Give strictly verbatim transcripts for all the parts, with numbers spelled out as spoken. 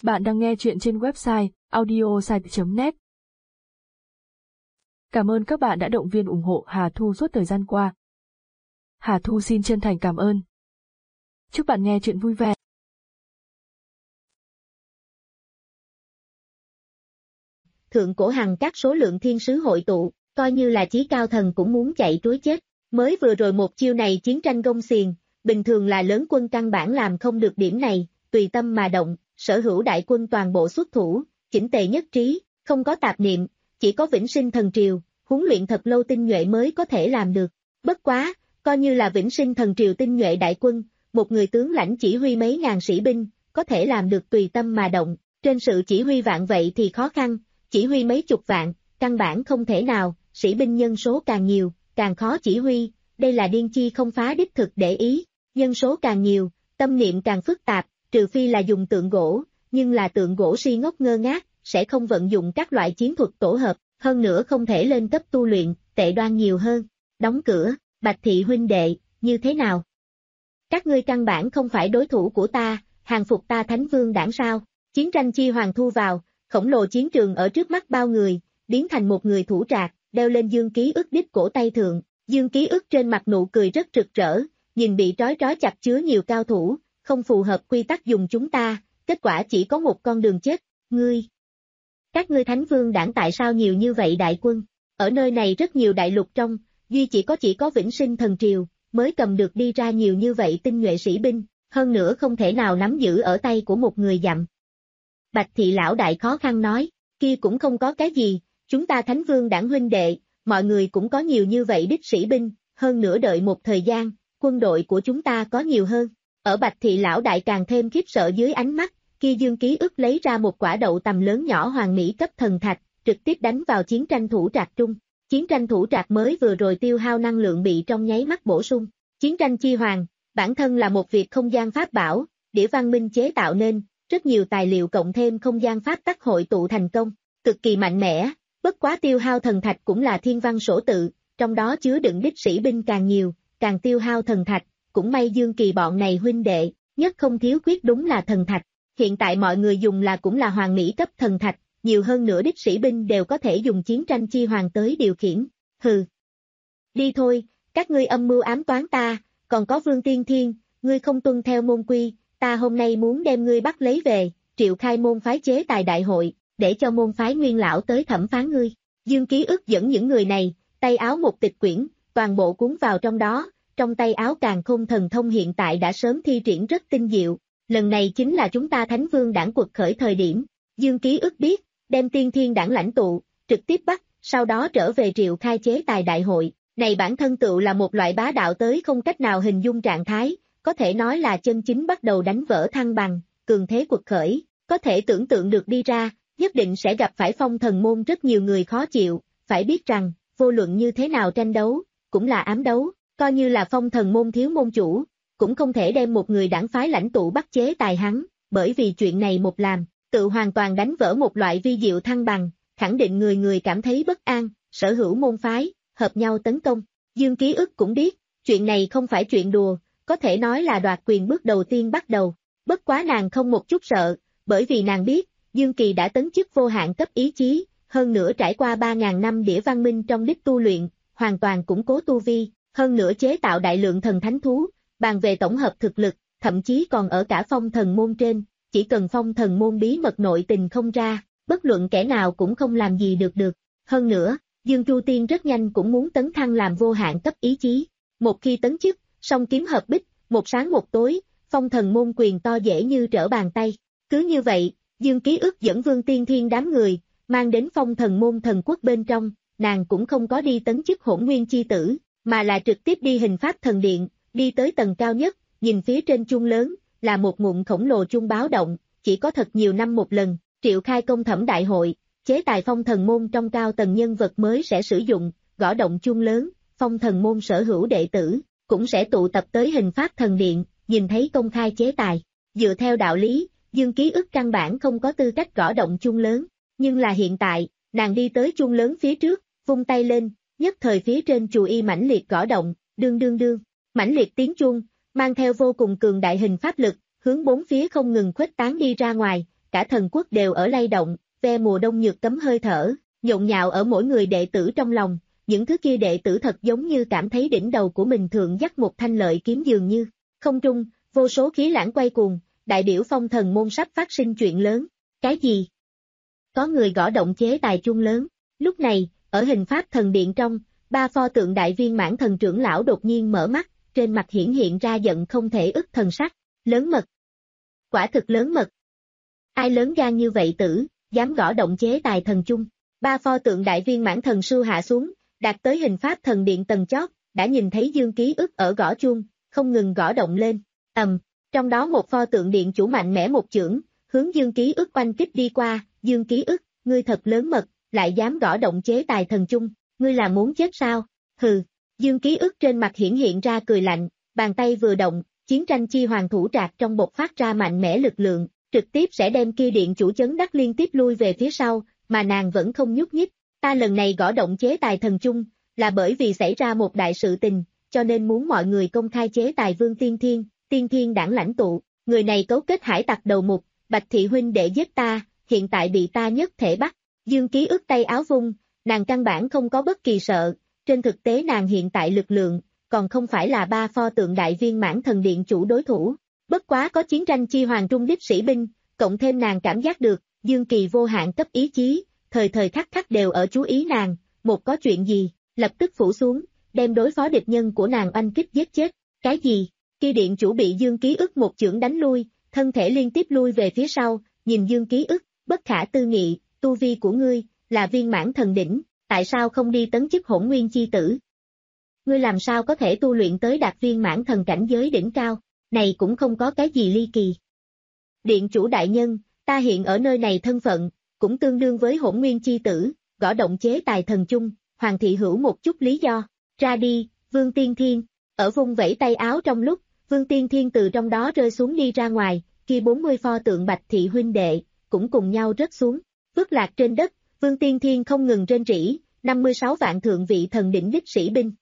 Bạn đang nghe chuyện trên website audiosite chấm net. Cảm ơn các bạn đã động viên ủng hộ Hà Thu suốt thời gian qua. Hà Thu xin chân thành cảm ơn. Chúc bạn nghe chuyện vui vẻ. Thượng cổ hằng các số lượng thiên sứ hội tụ, coi như là chí cao thần cũng muốn chạy trối chết. Mới vừa rồi một chiêu này chiến tranh gông xiềng, bình thường là lớn quân căn bản làm không được điểm này, tùy tâm mà động, sở hữu đại quân toàn bộ xuất thủ, chỉnh tề nhất trí, không có tạp niệm, chỉ có vĩnh sinh thần triều, huấn luyện thật lâu tinh nhuệ mới có thể làm được. Bất quá, coi như là vĩnh sinh thần triều tinh nhuệ đại quân, một người tướng lãnh chỉ huy mấy ngàn sĩ binh, có thể làm được tùy tâm mà động, trên sự chỉ huy vạn vậy thì khó khăn, chỉ huy mấy chục vạn, căn bản không thể nào, sĩ binh nhân số càng nhiều, càng khó chỉ huy, đây là điên chi không phá đích thực để ý, nhân số càng nhiều, tâm niệm càng phức tạp, trừ phi là dùng tượng gỗ, nhưng là tượng gỗ si ngốc ngơ ngác, sẽ không vận dụng các loại chiến thuật tổ hợp, hơn nữa không thể lên cấp tu luyện, tệ đoan nhiều hơn. Đóng cửa, Bạch Thị huynh đệ, như thế nào? Các ngươi căn bản không phải đối thủ của ta, hàng phục ta Thánh Vương đảng sao? Chiến tranh chi hoàng thu vào, khổng lồ chiến trường ở trước mắt bao người, biến thành một người thủ trạc, đeo lên Dương Ký Ức đích cổ tay thượng, Dương Ký Ức trên mặt nụ cười rất rực rỡ, nhìn bị trói trói chặt chứa nhiều cao thủ, không phù hợp quy tắc dùng chúng ta, kết quả chỉ có một con đường chết, ngươi. Các ngươi Thánh Vương đảng tại sao nhiều như vậy đại quân? Ở nơi này rất nhiều đại lục trong, duy chỉ có chỉ có vĩnh sinh thần triều, mới cầm được đi ra nhiều như vậy tinh nhuệ sĩ binh, hơn nữa không thể nào nắm giữ ở tay của một người dặm. Bạch Thị lão đại khó khăn nói, kia cũng không có cái gì, chúng ta Thánh Vương đảng huynh đệ, mọi người cũng có nhiều như vậy đích sĩ binh, hơn nữa đợi một thời gian, quân đội của chúng ta có nhiều hơn. Ở Bạch Thị lão đại càng thêm khiếp sợ dưới ánh mắt, kia Dương Ký Ức lấy ra một quả đậu tầm lớn nhỏ hoàng mỹ cấp thần thạch, trực tiếp đánh vào chiến tranh thủ trạc trung. Chiến tranh thủ trạc mới vừa rồi tiêu hao năng lượng bị trong nháy mắt bổ sung. Chiến tranh chi hoàng, bản thân là một việc không gian pháp bảo, đĩa văn minh chế tạo nên, rất nhiều tài liệu cộng thêm không gian pháp tắc hội tụ thành công, cực kỳ mạnh mẽ, bất quá tiêu hao thần thạch cũng là thiên văn sổ tự, trong đó chứa đựng đích sĩ binh càng nhiều, càng tiêu hao thần thạch, cũng may Dương Kỳ bọn này huynh đệ, nhất không thiếu quyết đúng là thần thạch. Hiện tại mọi người dùng là cũng là hoàng mỹ cấp thần thạch, nhiều hơn nữa đích sĩ binh đều có thể dùng chiến tranh chi hoàng tới điều khiển. Hừ. Đi thôi, các ngươi âm mưu ám toán ta, còn có Vương Tiên Thiên, ngươi không tuân theo môn quy, ta hôm nay muốn đem ngươi bắt lấy về, triệu khai môn phái chế tài đại hội, để cho môn phái nguyên lão tới thẩm phán ngươi. Dương Ký Ức dẫn những người này, tay áo một tịch quyển, toàn bộ cuốn vào trong đó, trong tay áo càn khôn thần thông hiện tại đã sớm thi triển rất tinh diệu. Lần này chính là chúng ta Thánh Vương đảng quật khởi thời điểm, Dương Ký Ức biết, đem Tiên Thiên đảng lãnh tụ, trực tiếp bắt, sau đó trở về triệu khai chế tài đại hội, này bản thân tựu là một loại bá đạo tới không cách nào hình dung trạng thái, có thể nói là chân chính bắt đầu đánh vỡ thăng bằng, cường thế quật khởi, có thể tưởng tượng được đi ra, nhất định sẽ gặp phải Phong Thần môn rất nhiều người khó chịu, phải biết rằng, vô luận như thế nào tranh đấu, cũng là ám đấu, coi như là Phong Thần môn thiếu môn chủ, cũng không thể đem một người đảng phái lãnh tụ bắt chế tài hắn, bởi vì chuyện này một làm, tự hoàn toàn đánh vỡ một loại vi diệu thăng bằng, khẳng định người người cảm thấy bất an, sở hữu môn phái, hợp nhau tấn công. Dương Ký Ức cũng biết, chuyện này không phải chuyện đùa, có thể nói là đoạt quyền bước đầu tiên bắt đầu, bất quá nàng không một chút sợ, bởi vì nàng biết, Dương Kỳ đã tấn chức vô hạn cấp ý chí, hơn nữa trải qua ba ngàn năm đĩa văn minh trong đích tu luyện, hoàn toàn củng cố tu vi, hơn nữa chế tạo đại lượng thần thánh thú, bàn về tổng hợp thực lực, thậm chí còn ở cả Phong Thần môn trên, chỉ cần Phong Thần môn bí mật nội tình không ra, bất luận kẻ nào cũng không làm gì được được. Hơn nữa, Dương Chu Tiên rất nhanh cũng muốn tấn thăng làm vô hạn cấp ý chí. Một khi tấn chức, song kiếm hợp bích, một sáng một tối, Phong Thần môn quyền to dễ như trở bàn tay. Cứ như vậy, Dương Ký Ức dẫn Vương Tiên Thiên đám người, mang đến Phong Thần môn thần quốc bên trong, nàng cũng không có đi tấn chức Hỗn Nguyên chi tử, mà là trực tiếp đi hình pháp thần điện, đi tới tầng cao nhất, nhìn phía trên chuông lớn, là một ngụm khổng lồ chuông báo động, chỉ có thật nhiều năm một lần, triệu khai công thẩm đại hội, chế tài Phong Thần môn trong cao tầng nhân vật mới sẽ sử dụng, gõ động chuông lớn, Phong Thần môn sở hữu đệ tử, cũng sẽ tụ tập tới hình pháp thần điện, nhìn thấy công khai chế tài. Dựa theo đạo lý, Dương Ký Ức căn bản không có tư cách gõ động chuông lớn, nhưng là hiện tại, nàng đi tới chuông lớn phía trước, vung tay lên, nhất thời phía trên chù y mãnh liệt gõ động, đương đương đương, mãnh liệt tiếng chuông, mang theo vô cùng cường đại hình pháp lực, hướng bốn phía không ngừng khuếch tán đi ra ngoài, cả thần quốc đều ở lay động, ve mùa đông nhược cấm hơi thở, nhộn nhạo ở mỗi người đệ tử trong lòng, những thứ kia đệ tử thật giống như cảm thấy đỉnh đầu của mình thượng dắt một thanh lợi kiếm dường như, không trung, vô số khí lãng quay cuồng, đại biểu phong thần môn sắp phát sinh chuyện lớn, cái gì? Có người gõ động chế tài chuông lớn, lúc này, ở hình pháp thần điện trong, ba pho tượng đại viên mãn thần trưởng lão đột nhiên mở mắt, trên mặt hiển hiện ra giận không thể ức thần sắc, lớn mật. Quả thực lớn mật. Ai lớn gan như vậy tử, dám gõ động chế tài thần chung. Ba pho tượng đại viên mãn thần sư hạ xuống, đạt tới hình pháp thần điện tầng chót, đã nhìn thấy Dương Ký Ức ở gõ chuông, không ngừng gõ động lên. Ầm, trong đó một pho tượng điện chủ mạnh mẽ một chưởng, hướng Dương Ký Ức oanh kích đi qua, Dương Ký Ức, ngươi thật lớn mật, lại dám gõ động chế tài thần chung, ngươi là muốn chết sao? Hừ, Dương Ký Ức trên mặt hiển hiện ra cười lạnh, bàn tay vừa động, chiến tranh chi hoàng thủ trạc trong bộc phát ra mạnh mẽ lực lượng, trực tiếp sẽ đem kia điện chủ chấn đắc liên tiếp lui về phía sau, mà nàng vẫn không nhúc nhích. Ta lần này gõ động chế tài thần chung, là bởi vì xảy ra một đại sự tình, cho nên muốn mọi người công khai chế tài Vương Tiên Thiên, Tiên Thiên đảng lãnh tụ, người này cấu kết hải tặc đầu mục, Bạch Thị huynh để giết ta, hiện tại bị ta nhất thể bắt. Dương Ký Ức tay áo vung, nàng căn bản không có bất kỳ sợ, trên thực tế nàng hiện tại lực lượng, còn không phải là ba pho tượng đại viên mãn thần điện chủ đối thủ. Bất quá có chiến tranh chi hoàng trung đích sĩ binh, cộng thêm nàng cảm giác được, Dương Kỳ vô hạn cấp ý chí, thời thời khắc khắc đều ở chú ý nàng, một có chuyện gì, lập tức phủ xuống, đem đối phó địch nhân của nàng oanh kích giết chết. Cái gì? Kia điện chủ bị Dương Ký Ức một chưởng đánh lui, thân thể liên tiếp lui về phía sau, nhìn Dương Ký Ức, bất khả tư nghị, tu vi của ngươi, là viên mãn thần đỉnh, tại sao không đi tấn chức hỗn nguyên chi tử? Ngươi làm sao có thể tu luyện tới đạt viên mãn thần cảnh giới đỉnh cao, này cũng không có cái gì ly kỳ. Điện chủ đại nhân, ta hiện ở nơi này thân phận, cũng tương đương với hỗn nguyên chi tử, gõ động chế tài thần chung, Hoàng thị hữu một chút lý do, ra đi, Vương Tiên Thiên, ở vung vẫy tay áo trong lúc, Vương Tiên Thiên từ trong đó rơi xuống đi ra ngoài, kia bốn mươi pho tượng Bạch Thị huynh đệ, cũng cùng nhau rớt xuống, vứt lạc trên đất, Vương Tiên Thiên không ngừng rên rỉ, năm mươi sáu vạn thượng vị thần đỉnh đích sĩ binh.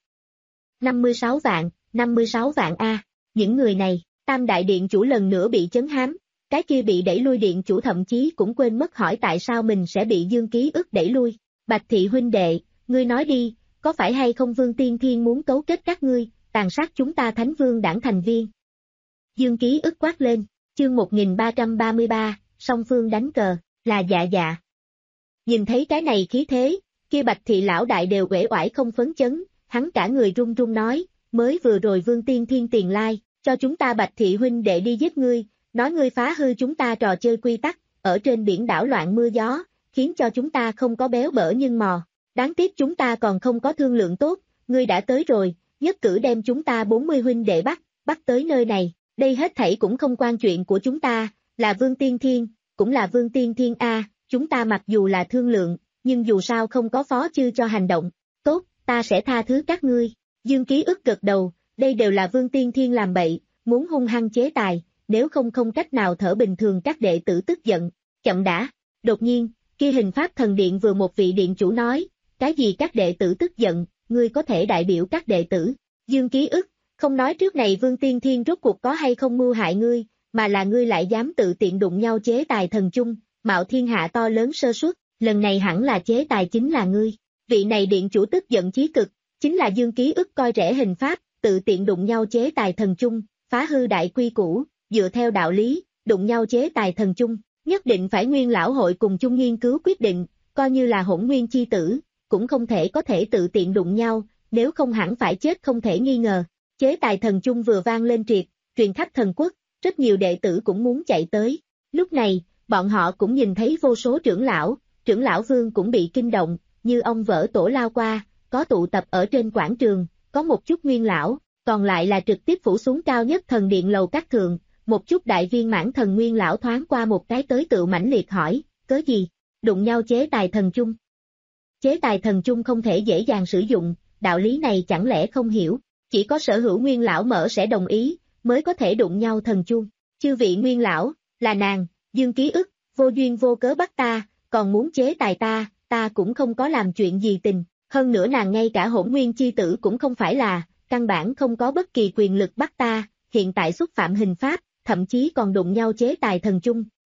năm mươi sáu vạn, năm mươi sáu vạn A, những người này, Tam đại điện chủ lần nữa bị chấn hám, cái kia bị đẩy lui điện chủ thậm chí cũng quên mất hỏi tại sao mình sẽ bị Dương Ký Ức đẩy lui. Bạch Thị huynh đệ, ngươi nói đi, có phải hay không Vương Tiên Thiên muốn cấu kết các ngươi, tàn sát chúng ta Thánh Vương đảng thành viên? Dương Ký Ức quát lên, chương một nghìn ba trăm ba mươi ba, song phương đánh cờ, là dạ dạ. Nhìn thấy cái này khí thế, kia Bạch Thị lão đại đều uể oải không phấn chấn, hắn cả người run run nói, mới vừa rồi Vương Tiên Thiên tiền lai, cho chúng ta Bạch Thị huynh đệ đi giết ngươi, nói ngươi phá hư chúng ta trò chơi quy tắc, ở trên biển đảo loạn mưa gió, khiến cho chúng ta không có béo bở nhưng mò. Đáng tiếc chúng ta còn không có thương lượng tốt, ngươi đã tới rồi, nhất cử đem chúng ta bốn mươi huynh đệ bắt, bắt tới nơi này, đây hết thảy cũng không quan chuyện của chúng ta, là Vương Tiên Thiên, cũng là Vương Tiên Thiên A, chúng ta mặc dù là thương lượng, nhưng dù sao không có phó chư cho hành động, tốt, ta sẽ tha thứ các ngươi. Dương Ký Ức gật đầu, đây đều là Vương Tiên Thiên làm bậy, muốn hung hăng chế tài, nếu không không cách nào thở bình thường các đệ tử tức giận, chậm đã, đột nhiên, kia hình pháp thần điện vừa một vị điện chủ nói, cái gì các đệ tử tức giận, ngươi có thể đại biểu các đệ tử. Dương Ký Ức, không nói trước này Vương Tiên Thiên rốt cuộc có hay không mưu hại ngươi, mà là ngươi lại dám tự tiện đụng nhau chế tài thần chung, mạo thiên hạ to lớn sơ suất, lần này hẳn là chế tài chính là ngươi. Vị này điện chủ tức giận chí cực, chính là Dương Ký Ức coi rẻ hình pháp, tự tiện đụng nhau chế tài thần chung, phá hư đại quy củ, dựa theo đạo lý, đụng nhau chế tài thần chung, nhất định phải nguyên lão hội cùng chung nghiên cứu quyết định, coi như là hỗn nguyên chi tử, cũng không thể có thể tự tiện đụng nhau, nếu không hẳn phải chết không thể nghi ngờ. Chế tài thần chung vừa vang lên triệt, truyền khắp thần quốc, rất nhiều đệ tử cũng muốn chạy tới. Lúc này, bọn họ cũng nhìn thấy vô số trưởng lão, trưởng lão vương cũng bị kinh động, như ông vỡ tổ lao qua, có tụ tập ở trên quảng trường, có một chút nguyên lão, còn lại là trực tiếp phủ xuống cao nhất thần điện lầu các thượng, một chút đại viên mãn thần nguyên lão thoáng qua một cái tới tự mãnh liệt hỏi, cớ gì, đụng nhau chế tài thần chung. Chế tài thần chung không thể dễ dàng sử dụng, đạo lý này chẳng lẽ không hiểu, chỉ có sở hữu nguyên lão mở sẽ đồng ý, mới có thể đụng nhau thần chung. Chư vị nguyên lão, là nàng, Dương Ký Ức, vô duyên vô cớ bắt ta, còn muốn chế tài ta, ta cũng không có làm chuyện gì tình, hơn nữa nàng ngay cả hỗn nguyên chi tử cũng không phải là, căn bản không có bất kỳ quyền lực bắt ta, hiện tại xúc phạm hình pháp, thậm chí còn đụng nhau chế tài thần chung,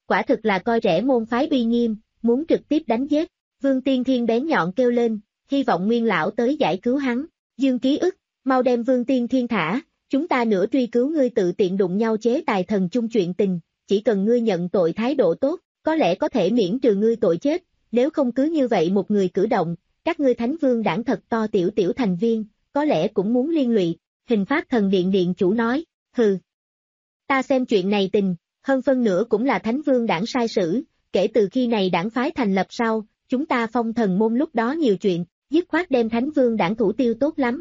quả thực là coi rẻ môn phái uy nghiêm, muốn trực tiếp đánh giết. Vương Tiên Thiên bén nhọn kêu lên, hy vọng Nguyên lão tới giải cứu hắn. Dương Ký Ức, mau đem Vương Tiên Thiên thả, chúng ta nửa truy cứu ngươi tự tiện đụng nhau chế tài thần chung chuyện tình, chỉ cần ngươi nhận tội thái độ tốt, có lẽ có thể miễn trừ ngươi tội chết, nếu không cứ như vậy một người cử động, các ngươi Thánh Vương đảng thật to tiểu tiểu thành viên, có lẽ cũng muốn liên lụy. Hình Pháp Thần Điện điện chủ nói, hừ. Ta xem chuyện này tình, hơn phân nửa cũng là Thánh Vương đảng sai sử, kể từ khi này đảng phái thành lập sau, chúng ta Phong Thần môn lúc đó nhiều chuyện, dứt khoát đem Thánh Vương đảng thủ tiêu tốt lắm.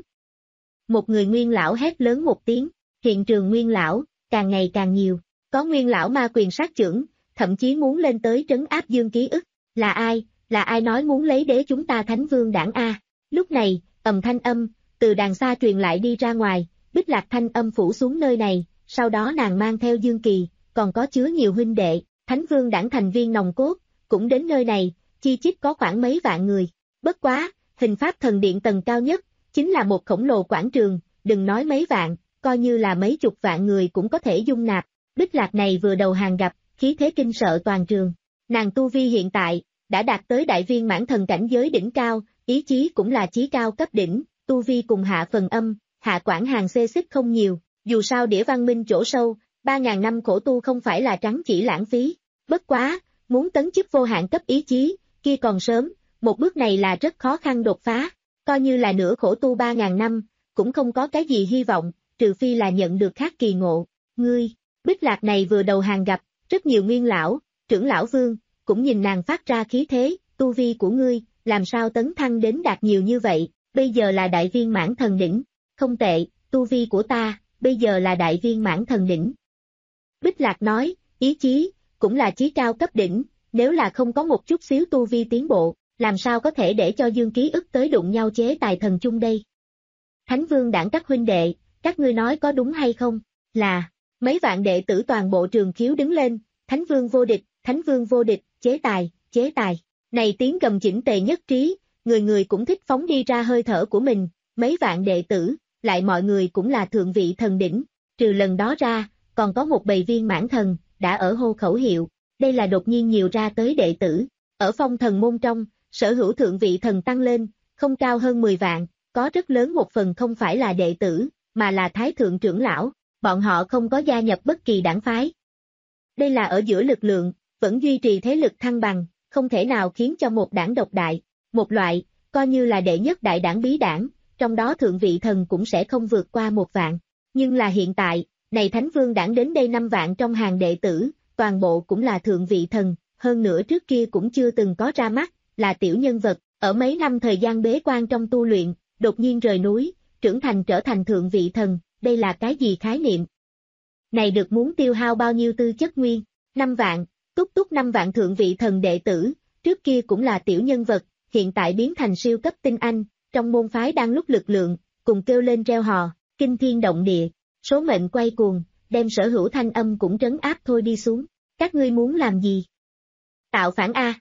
Một người Nguyên lão hét lớn một tiếng, hiện trường Nguyên lão, càng ngày càng nhiều, có Nguyên lão ma quyền sát chưởng, thậm chí muốn lên tới trấn áp Dương Ký Ức, là ai, là ai nói muốn lấy đế chúng ta Thánh Vương đảng A. Lúc này, ầm thanh âm, từ đàn xa truyền lại đi ra ngoài, Bích Lạc thanh âm phủ xuống nơi này, sau đó nàng mang theo Dương Kỳ, còn có chứa nhiều huynh đệ, Thánh Vương đảng thành viên nòng cốt, cũng đến nơi này, chi chít có khoảng mấy vạn người. Bất quá, Hình Pháp Thần Điện tầng cao nhất, chính là một khổng lồ quảng trường, đừng nói mấy vạn, coi như là mấy chục vạn người cũng có thể dung nạp. Bích Lạc này vừa đầu hàng gặp, khí thế kinh sợ toàn trường. Nàng tu vi hiện tại, đã đạt tới đại viên mãn thần cảnh giới đỉnh cao, ý chí cũng là chí cao cấp đỉnh, tu vi cùng hạ phần âm, hạ quản hàng xê xích không nhiều, dù sao đĩa văn minh chỗ sâu, ba ngàn năm khổ tu không phải là trắng chỉ lãng phí. Bất quá, muốn tấn chức vô hạn cấp ý chí, kia còn sớm, một bước này là rất khó khăn đột phá, coi như là nửa khổ tu ba ngàn năm, cũng không có cái gì hy vọng, trừ phi là nhận được khác kỳ ngộ. Ngươi, Bích Lạc này vừa đầu hàng gặp, rất nhiều nguyên lão, trưởng lão vương, cũng nhìn nàng phát ra khí thế, tu vi của ngươi, làm sao tấn thăng đến đạt nhiều như vậy, bây giờ là đại viên mãn thần đỉnh, không tệ, tu vi của ta, bây giờ là đại viên mãn thần đỉnh. Bích Lạc nói, ý chí, cũng là chí cao cấp đỉnh, nếu là không có một chút xíu tu vi tiến bộ, làm sao có thể để cho Dương Ký Ức tới đụng nhau chế tài thần chung đây. Thánh Vương đảng các huynh đệ, các ngươi nói có đúng hay không, là, mấy vạn đệ tử toàn bộ trường khiếu đứng lên, Thánh Vương vô địch, Thánh Vương vô địch, chế tài, chế tài, này tiếng gầm chỉnh tề nhất trí, người người cũng thích phóng đi ra hơi thở của mình, mấy vạn đệ tử, lại mọi người cũng là thượng vị thần đỉnh, trừ lần đó ra, còn có một bầy viên mãn thần, đã ở hô khẩu hiệu, đây là đột nhiên nhiều ra tới đệ tử, ở Phong Thần môn trong, sở hữu thượng vị thần tăng lên, không cao hơn mười vạn, có rất lớn một phần không phải là đệ tử, mà là thái thượng trưởng lão, bọn họ không có gia nhập bất kỳ đảng phái. Đây là ở giữa lực lượng, vẫn duy trì thế lực thăng bằng, không thể nào khiến cho một đảng độc đại, một loại, coi như là đệ nhất đại đảng bí đảng, trong đó thượng vị thần cũng sẽ không vượt qua một vạn. Nhưng là hiện tại, này Thánh Vương đảng đến đây năm vạn trong hàng đệ tử, toàn bộ cũng là thượng vị thần, hơn nữa trước kia cũng chưa từng có ra mắt, là tiểu nhân vật, ở mấy năm thời gian bế quan trong tu luyện, đột nhiên rời núi, trưởng thành trở thành thượng vị thần, đây là cái gì khái niệm? Này được muốn tiêu hao bao nhiêu tư chất nguyên? Năm vạn, túc túc năm vạn thượng vị thần đệ tử, trước kia cũng là tiểu nhân vật, hiện tại biến thành siêu cấp tinh anh, trong môn phái đang lúc lực lượng, cùng kêu lên reo hò, kinh thiên động địa, số mệnh quay cuồng, đem sở hữu thanh âm cũng trấn áp thôi đi xuống. Các ngươi muốn làm gì? Tạo phản A.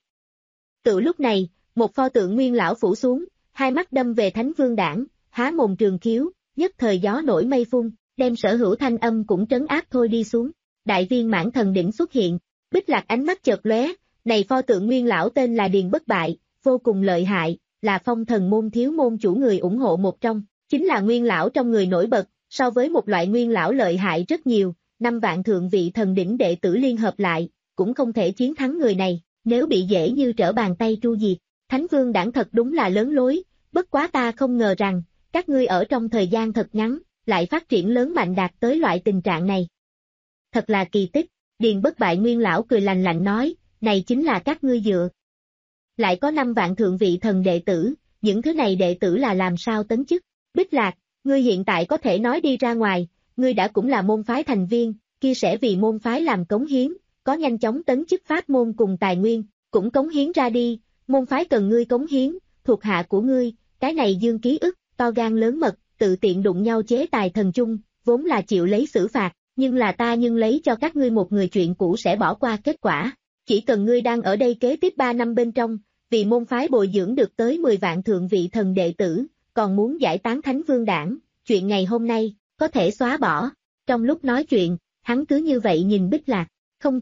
Tự lúc này, một pho tượng nguyên lão phủ xuống, hai mắt đâm về Thánh Vương đảng, há mồm trường khiếu, nhất thời gió nổi mây phun, đem sở hữu thanh âm cũng trấn áp thôi đi xuống. Đại viên mãn thần đỉnh xuất hiện, Bích Lạc ánh mắt chợt lóe, này pho tượng nguyên lão tên là Điền Bất Bại, vô cùng lợi hại, là Phong Thần môn thiếu môn chủ người ủng hộ một trong, chính là nguyên lão trong người nổi bật, so với một loại nguyên lão lợi hại rất nhiều, năm vạn thượng vị thần đỉnh đệ tử liên hợp lại, cũng không thể chiến thắng người này, nếu bị dễ như trở bàn tay tru diệt. Thánh Vương đảng thật đúng là lớn lối, bất quá ta không ngờ rằng, các ngươi ở trong thời gian thật ngắn, lại phát triển lớn mạnh đạt tới loại tình trạng này. Thật là kỳ tích, Điền Bất Bại nguyên lão cười lành lạnh nói, này chính là các ngươi dựa. Lại có năm vạn thượng vị thần đệ tử, những thứ này đệ tử là làm sao tấn chức? Bích Lạc, ngươi hiện tại có thể nói đi ra ngoài, ngươi đã cũng là môn phái thành viên, kia sẽ vì môn phái làm cống hiến, có nhanh chóng tấn chức pháp môn cùng tài nguyên, cũng cống hiến ra đi, môn phái cần ngươi cống hiến, thuộc hạ của ngươi, cái này Dương Ký Ức, to gan lớn mật, tự tiện đụng nhau chế tài thần chung, vốn là chịu lấy xử phạt, nhưng là ta nhưng lấy cho các ngươi một người chuyện cũ sẽ bỏ qua kết quả, chỉ cần ngươi đang ở đây kế tiếp ba năm bên trong, vì môn phái bồi dưỡng được tới mười vạn thượng vị thần đệ tử, còn muốn giải tán Thánh Vương đảng, chuyện ngày hôm nay, có thể xóa bỏ. Trong lúc nói chuyện, hắn cứ như vậy nhìn Bích Lạc, không tệ,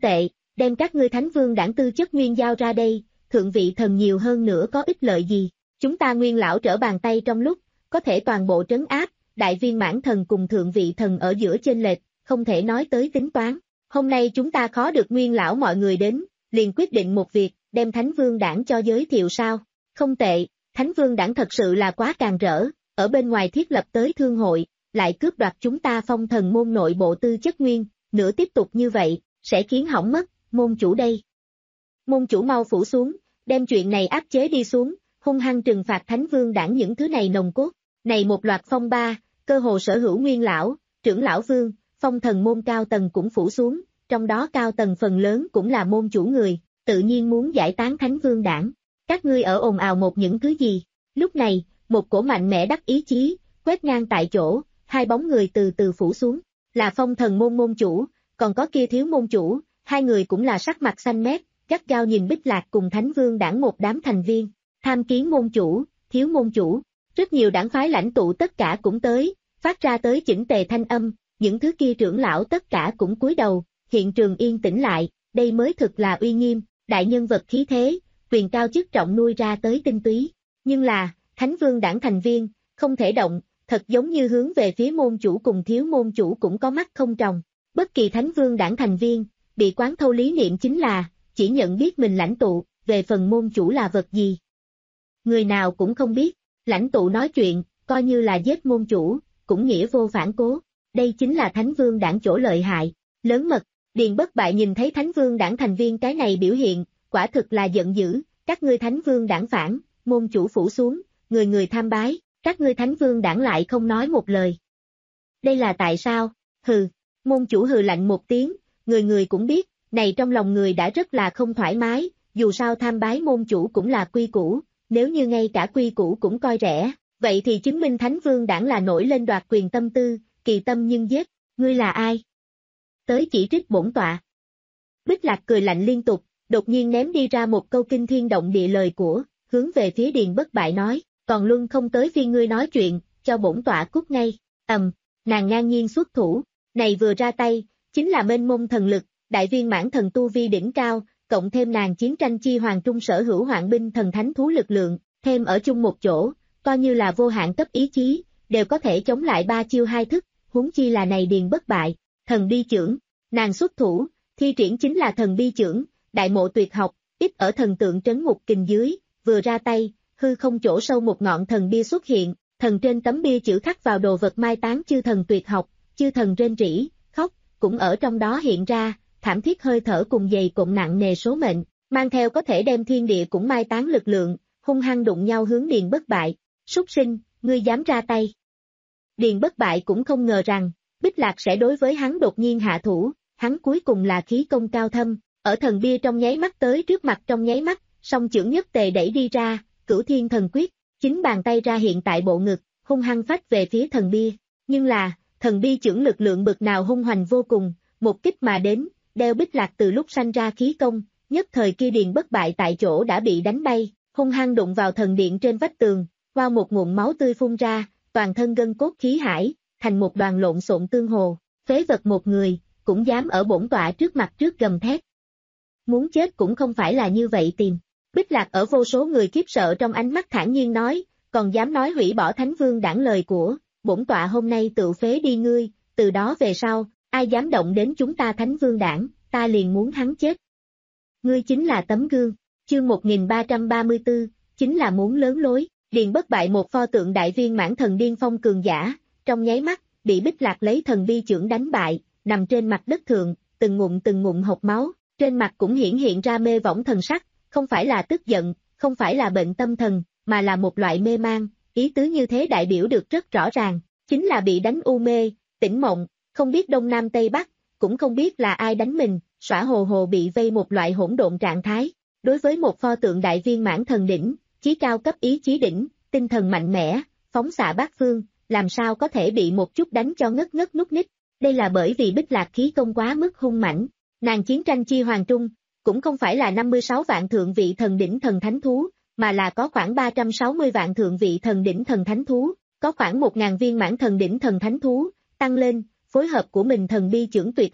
đem các ngươi Thánh Vương đảng tư chất nguyên giao ra đây, thượng vị thần nhiều hơn nữa có ích lợi gì, chúng ta nguyên lão trở bàn tay trong lúc, có thể toàn bộ trấn áp, đại viên mãn thần cùng thượng vị thần ở giữa chênh lệch, không thể nói tới tính toán, hôm nay chúng ta khó được nguyên lão mọi người đến, liền quyết định một việc, đem Thánh Vương đảng cho giới thiệu sao, không tệ, Thánh Vương đảng thật sự là quá càng rỡ, ở bên ngoài thiết lập tới thương hội, lại cướp đoạt chúng ta phong thần môn nội bộ tư chất nguyên, nữa tiếp tục như vậy, sẽ khiến hỏng mất, môn chủ đây. Môn chủ mau phủ xuống, đem chuyện này áp chế đi xuống, hung hăng trừng phạt Thánh Vương đảng những thứ này nồng cốt, này một loạt phong ba, cơ hồ sở hữu nguyên lão, trưởng lão vương, phong thần môn cao tầng cũng phủ xuống, trong đó cao tầng phần lớn cũng là môn chủ người, tự nhiên muốn giải tán Thánh Vương đảng. Các ngươi ở ồn ào một những thứ gì? Lúc này, một cổ mạnh mẽ đắc ý chí, quét ngang tại chỗ, hai bóng người từ từ phủ xuống, là phong thần môn môn chủ, còn có kia thiếu môn chủ, hai người cũng là sắc mặt xanh mét, gắt gao nhìn Bích Lạc cùng Thánh Vương đảng một đám thành viên, tham kiến môn chủ, thiếu môn chủ, rất nhiều đảng phái lãnh tụ tất cả cũng tới, phát ra tới chỉnh tề thanh âm, những thứ kia trưởng lão tất cả cũng cúi đầu, hiện trường yên tĩnh lại, đây mới thực là uy nghiêm, đại nhân vật khí thế, quyền cao chức trọng nuôi ra tới tinh túy, nhưng là, Thánh Vương đảng thành viên, không thể động, thật giống như hướng về phía môn chủ cùng thiếu môn chủ cũng có mắt không tròng, bất kỳ Thánh Vương đảng thành viên, bị quán thâu lý niệm chính là, chỉ nhận biết mình lãnh tụ, về phần môn chủ là vật gì. Người nào cũng không biết, lãnh tụ nói chuyện, coi như là giết môn chủ, cũng nghĩa vô phản cố, đây chính là Thánh Vương đảng chỗ lợi hại, lớn mật, Điền Bất Bại nhìn thấy Thánh Vương đảng thành viên cái này biểu hiện, quả thực là giận dữ, các ngươi Thánh Vương đảng phản, môn chủ phủ xuống, người người tham bái, các ngươi Thánh Vương đảng lại không nói một lời. Đây là tại sao? Hừ, môn chủ hừ lạnh một tiếng, người người cũng biết, này trong lòng người đã rất là không thoải mái, dù sao tham bái môn chủ cũng là quy củ, nếu như ngay cả quy củ cũng coi rẻ, vậy thì chứng minh Thánh Vương đảng là nổi lên đoạt quyền tâm tư, kỳ tâm nhưng giết, ngươi là ai? Tới chỉ trích bổn tọa. Bích Lạc cười lạnh liên tục, đột nhiên ném đi ra một câu kinh thiên động địa lời của, hướng về phía Điền Bất Bại nói, còn luân không tới phiên ngươi nói chuyện, cho bổn tọa cút ngay, ầm, nàng ngang nhiên xuất thủ, này vừa ra tay, chính là mênh mông thần lực, đại viên mãn thần tu vi đỉnh cao, cộng thêm nàng chiến tranh chi hoàng trung sở hữu hoạn binh thần thánh thú lực lượng, thêm ở chung một chỗ, coi như là vô hạn cấp ý chí, đều có thể chống lại ba chiêu hai thức, huống chi là này Điền Bất Bại, thần bi chưởng, nàng xuất thủ, thi triển chính là thần bi chưởng, đại mộ tuyệt học, ít ở thần tượng trấn ngục kình dưới, vừa ra tay, hư không chỗ sâu một ngọn thần bia xuất hiện, thần trên tấm bia chữ khắc vào đồ vật mai táng chư thần tuyệt học, chư thần rên rỉ, khóc, cũng ở trong đó hiện ra, thảm thiết hơi thở cùng dày cộm nặng nề số mệnh, mang theo có thể đem thiên địa cũng mai táng lực lượng, hung hăng đụng nhau hướng Điền Bất Bại, súc sinh, ngươi dám ra tay. Điền Bất Bại cũng không ngờ rằng, Bích Lạc sẽ đối với hắn đột nhiên hạ thủ, hắn cuối cùng là khí công cao thâm, ở thần bia trong nháy mắt tới trước mặt trong nháy mắt, song chưởng nhất tề đẩy đi ra, cửu thiên thần quyết, chính bàn tay ra hiện tại bộ ngực, hung hăng phách về phía thần bia, nhưng là, thần bia chưởng lực lượng bực nào hung hoành vô cùng, một kích mà đến, đeo Bích Lạc từ lúc sanh ra khí công, nhất thời kia Điền Bất Bại tại chỗ đã bị đánh bay, hung hăng đụng vào thần điện trên vách tường, qua một ngụm máu tươi phun ra, toàn thân gân cốt khí hải, thành một đoàn lộn xộn tương hồ, phế vật một người, cũng dám ở bổn tọa trước mặt trước gầm thét. Muốn chết cũng không phải là như vậy tìm. Bích Lạc ở vô số người khiếp sợ trong ánh mắt thản nhiên nói, còn dám nói hủy bỏ Thánh Vương đảng lời của, bổn tọa hôm nay tự phế đi ngươi, từ đó về sau, ai dám động đến chúng ta Thánh Vương đảng, ta liền muốn hắn chết. Ngươi chính là tấm gương, chương một nghìn ba trăm ba mươi tư, chính là muốn lớn lối, Điền Bất Bại một pho tượng đại viên mãn thần điên phong cường giả, trong nháy mắt, bị Bích Lạc lấy thần bi chưởng đánh bại, nằm trên mặt đất thượng, từng ngụm từng ngụm hộc máu, trên mặt cũng hiển hiện ra mê võng thần sắc, không phải là tức giận, không phải là bệnh tâm thần, mà là một loại mê mang, ý tứ như thế đại biểu được rất rõ ràng, chính là bị đánh u mê, tỉnh mộng, không biết đông nam tây bắc, cũng không biết là ai đánh mình, xõa hồ hồ bị vây một loại hỗn độn trạng thái. Đối với một pho tượng đại viên mãn thần đỉnh, chí cao cấp ý chí đỉnh, tinh thần mạnh mẽ, phóng xạ bát phương, làm sao có thể bị một chút đánh cho ngất ngất nút nít. Đây là bởi vì Bích Lạc khí công quá mức hung mãnh, nàng chiến tranh chi hoàng trung, cũng không phải là năm mươi sáu vạn thượng vị thần đỉnh thần thánh thú, mà là có khoảng ba trăm sáu mươi vạn thượng vị thần đỉnh thần thánh thú, có khoảng một nghìn viên mãn thần đỉnh thần thánh thú, tăng lên, phối hợp của mình thần bi chưởng tuyệt học,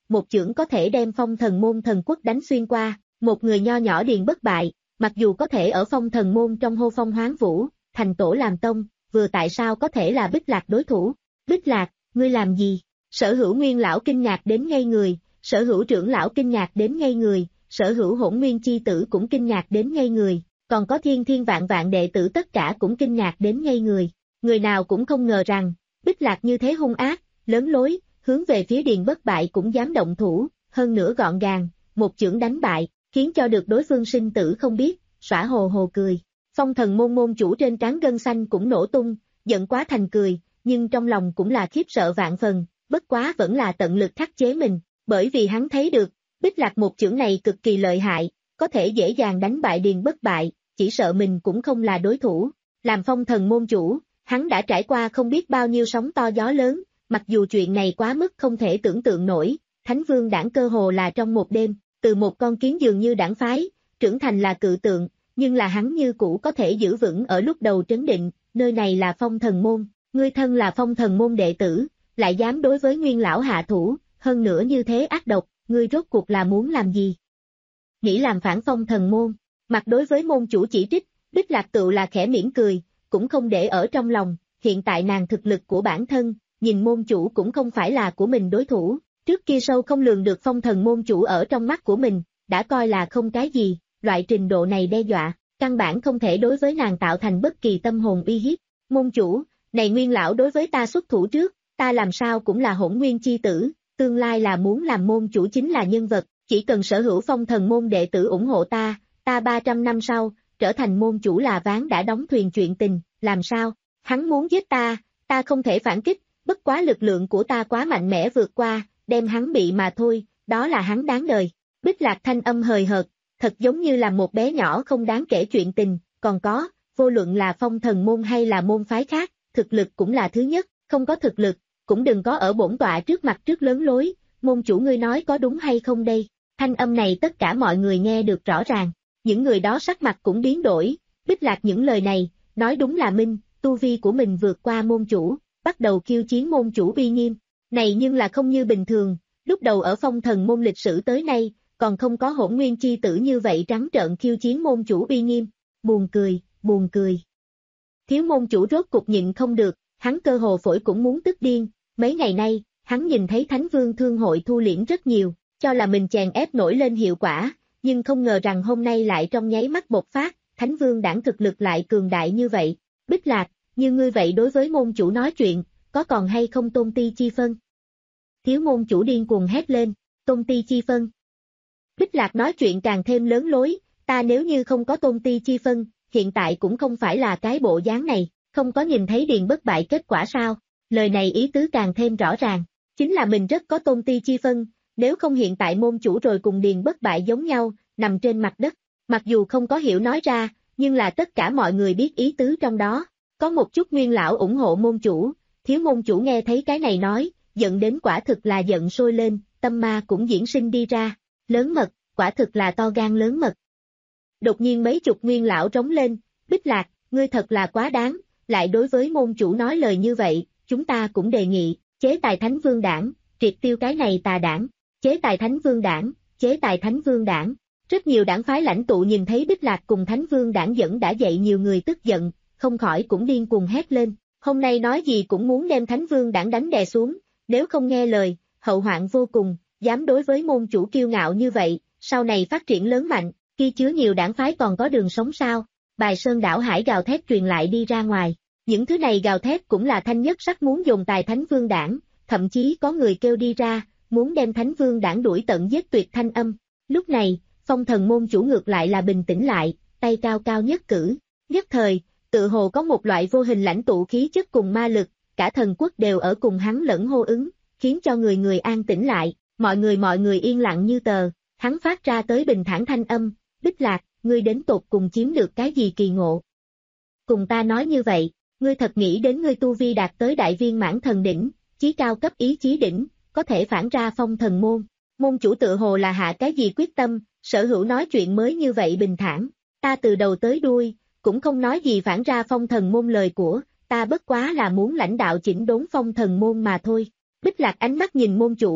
một chưởng có thể đem phong thần môn thần quốc đánh xuyên qua, một người nho nhỏ Điền Bất Bại, mặc dù có thể ở phong thần môn trong hô phong hoán vũ, thành tổ làm tông, vừa tại sao có thể là Bích Lạc đối thủ? Bích Lạc, ngươi làm gì? Sở Hữu Nguyên lão kinh ngạc đến ngây người, Sở Hữu trưởng lão kinh ngạc đến ngây người, Sở Hữu Hỗn Nguyên chi tử cũng kinh ngạc đến ngây người, còn có thiên thiên vạn vạn đệ tử tất cả cũng kinh ngạc đến ngây người. Người nào cũng không ngờ rằng, Bích Lạc như thế hung ác, lớn lối, hướng về phía Điền Bất Bại cũng dám động thủ, hơn nữa gọn gàng, một chưởng đánh bại, khiến cho được đối phương sinh tử không biết, xõa hồ hồ cười. Phong thần môn môn chủ trên trán gân xanh cũng nổ tung, giận quá thành cười, nhưng trong lòng cũng là khiếp sợ vạn phần, bất quá vẫn là tận lực khắc chế mình, bởi vì hắn thấy được, Bích Lạc một chưởng này cực kỳ lợi hại, có thể dễ dàng đánh bại Điền Bất Bại, chỉ sợ mình cũng không là đối thủ. Làm phong thần môn chủ, hắn đã trải qua không biết bao nhiêu sóng to gió lớn, mặc dù chuyện này quá mức không thể tưởng tượng nổi, Thánh Vương đảng cơ hồ là trong một đêm, từ một con kiến dường như đảng phái, trưởng thành là cự tượng, nhưng là hắn như cũ có thể giữ vững ở lúc đầu trấn định, nơi này là phong thần môn, ngươi thân là phong thần môn đệ tử, lại dám đối với Nguyên lão hạ thủ, hơn nữa như thế ác độc, ngươi rốt cuộc là muốn làm gì? Nghĩ làm phản phong thần môn, mặt đối với môn chủ chỉ trích, Bích Lạc tựu là khẽ mỉm cười, cũng không để ở trong lòng, hiện tại nàng thực lực của bản thân, nhìn môn chủ cũng không phải là của mình đối thủ, trước kia sâu không lường được phong thần môn chủ ở trong mắt của mình, đã coi là không cái gì, loại trình độ này đe dọa, căn bản không thể đối với nàng tạo thành bất kỳ tâm hồn uy hiếp. Môn chủ, này Nguyên lão đối với ta xuất thủ trước, ta làm sao cũng là Hỗn Nguyên chi tử, tương lai là muốn làm môn chủ chính là nhân vật, chỉ cần sở hữu phong thần môn đệ tử ủng hộ ta, ta ba trăm năm sau, trở thành môn chủ là ván đã đóng thuyền chuyện tình, làm sao? Hắn muốn giết ta, ta không thể phản kích, bất quá lực lượng của ta quá mạnh mẽ vượt qua, đem hắn bị mà thôi, đó là hắn đáng đời. Bích Lạc thanh âm hời hợt, thật giống như là một bé nhỏ không đáng kể chuyện tình, còn có, vô luận là phong thần môn hay là môn phái khác, thực lực cũng là thứ nhất, không có thực lực, cũng đừng có ở bổn tọa trước mặt trước lớn lối, môn chủ ngươi nói có đúng hay không đây? Thanh âm này tất cả mọi người nghe được rõ ràng, những người đó sắc mặt cũng biến đổi, Bích Lạc những lời này, nói đúng là minh, tu vi của mình vượt qua môn chủ, bắt đầu khiêu chiến môn chủ uy nghiêm, này nhưng là không như bình thường, lúc đầu ở phong thần môn lịch sử tới nay, còn không có Hỗn Nguyên chi tử như vậy trắng trợn khiêu chiến môn chủ uy nghiêm, buồn cười, buồn cười. Thiếu môn chủ rốt cục nhịn không được, hắn cơ hồ phổi cũng muốn tức điên, mấy ngày nay, hắn nhìn thấy Thánh Vương Thương hội thu liễm rất nhiều, cho là mình chèn ép nổi lên hiệu quả, nhưng không ngờ rằng hôm nay lại trong nháy mắt bộc phát, Thánh Vương đảng thực lực lại cường đại như vậy. Bích Lạc, như ngươi vậy đối với môn chủ nói chuyện, có còn hay không tôn ti chi phân? Thiếu môn chủ điên cuồng hét lên, tôn ti chi phân. Bích Lạc nói chuyện càng thêm lớn lối, ta nếu như không có tôn ti chi phân, hiện tại cũng không phải là cái bộ dáng này, không có nhìn thấy Điền Bất Bại kết quả sao? Lời này ý tứ càng thêm rõ ràng, chính là mình rất có tôn ti chi phân, nếu không hiện tại môn chủ rồi cùng Điền Bất Bại giống nhau, nằm trên mặt đất, mặc dù không có hiểu nói ra, nhưng là tất cả mọi người biết ý tứ trong đó, có một chút Nguyên lão ủng hộ môn chủ, thiếu môn chủ nghe thấy cái này nói, giận đến quả thực là giận sôi lên, tâm ma cũng diễn sinh đi ra, lớn mật, quả thực là to gan lớn mật. Đột nhiên mấy chục Nguyên lão trống lên, Bích Lạc, ngươi thật là quá đáng, lại đối với môn chủ nói lời như vậy, chúng ta cũng đề nghị, chế tài Thánh Vương đảng, triệt tiêu cái này tà đảng, chế tài Thánh Vương đảng, chế tài Thánh Vương đảng. Rất nhiều đảng phái lãnh tụ nhìn thấy Bích Lạc cùng Thánh Vương đảng dẫn đã dậy nhiều người tức giận, không khỏi cũng điên cuồng hét lên, hôm nay nói gì cũng muốn đem Thánh Vương đảng đánh đè xuống, nếu không nghe lời, hậu hoạn vô cùng, dám đối với môn chủ kiêu ngạo như vậy, sau này phát triển lớn mạnh, khi chứa nhiều đảng phái còn có đường sống sao? Bài Sơn đảo hải gào thét truyền lại đi ra ngoài, những thứ này gào thét cũng là thanh nhất sắc muốn dùng tài Thánh Vương đảng, thậm chí có người kêu đi ra, muốn đem Thánh Vương đảng đuổi tận giết tuyệt thanh âm. Lúc này, phong thần môn chủ ngược lại là bình tĩnh lại, tay cao cao nhất cử, nhất thời, tự hồ có một loại vô hình lãnh tụ khí chất cùng ma lực, cả thần quốc đều ở cùng hắn lẫn hô ứng, khiến cho người người an tĩnh lại, mọi người mọi người yên lặng như tờ, hắn phát ra tới bình thản thanh âm, Bích Lạc, ngươi đến tột cùng chiếm được cái gì kỳ ngộ? Cùng ta nói như vậy, ngươi thật nghĩ đến ngươi tu vi đạt tới đại viên mãn thần đỉnh, chí cao cấp ý chí đỉnh, có thể phản ra phong thần môn, môn chủ tự hồ là hạ cái gì quyết tâm, Sở Hữu nói chuyện mới như vậy bình thản, ta từ đầu tới đuôi, cũng không nói gì phản ra phong thần môn lời của, ta bất quá là muốn lãnh đạo chỉnh đốn phong thần môn mà thôi. Bích Lạc ánh mắt nhìn môn chủ,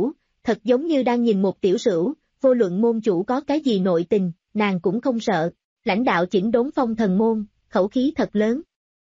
thật giống như đang nhìn một tiểu sửu, vô luận môn chủ có cái gì nội tình, nàng cũng không sợ. Lãnh đạo chỉnh đốn phong thần môn, khẩu khí thật lớn.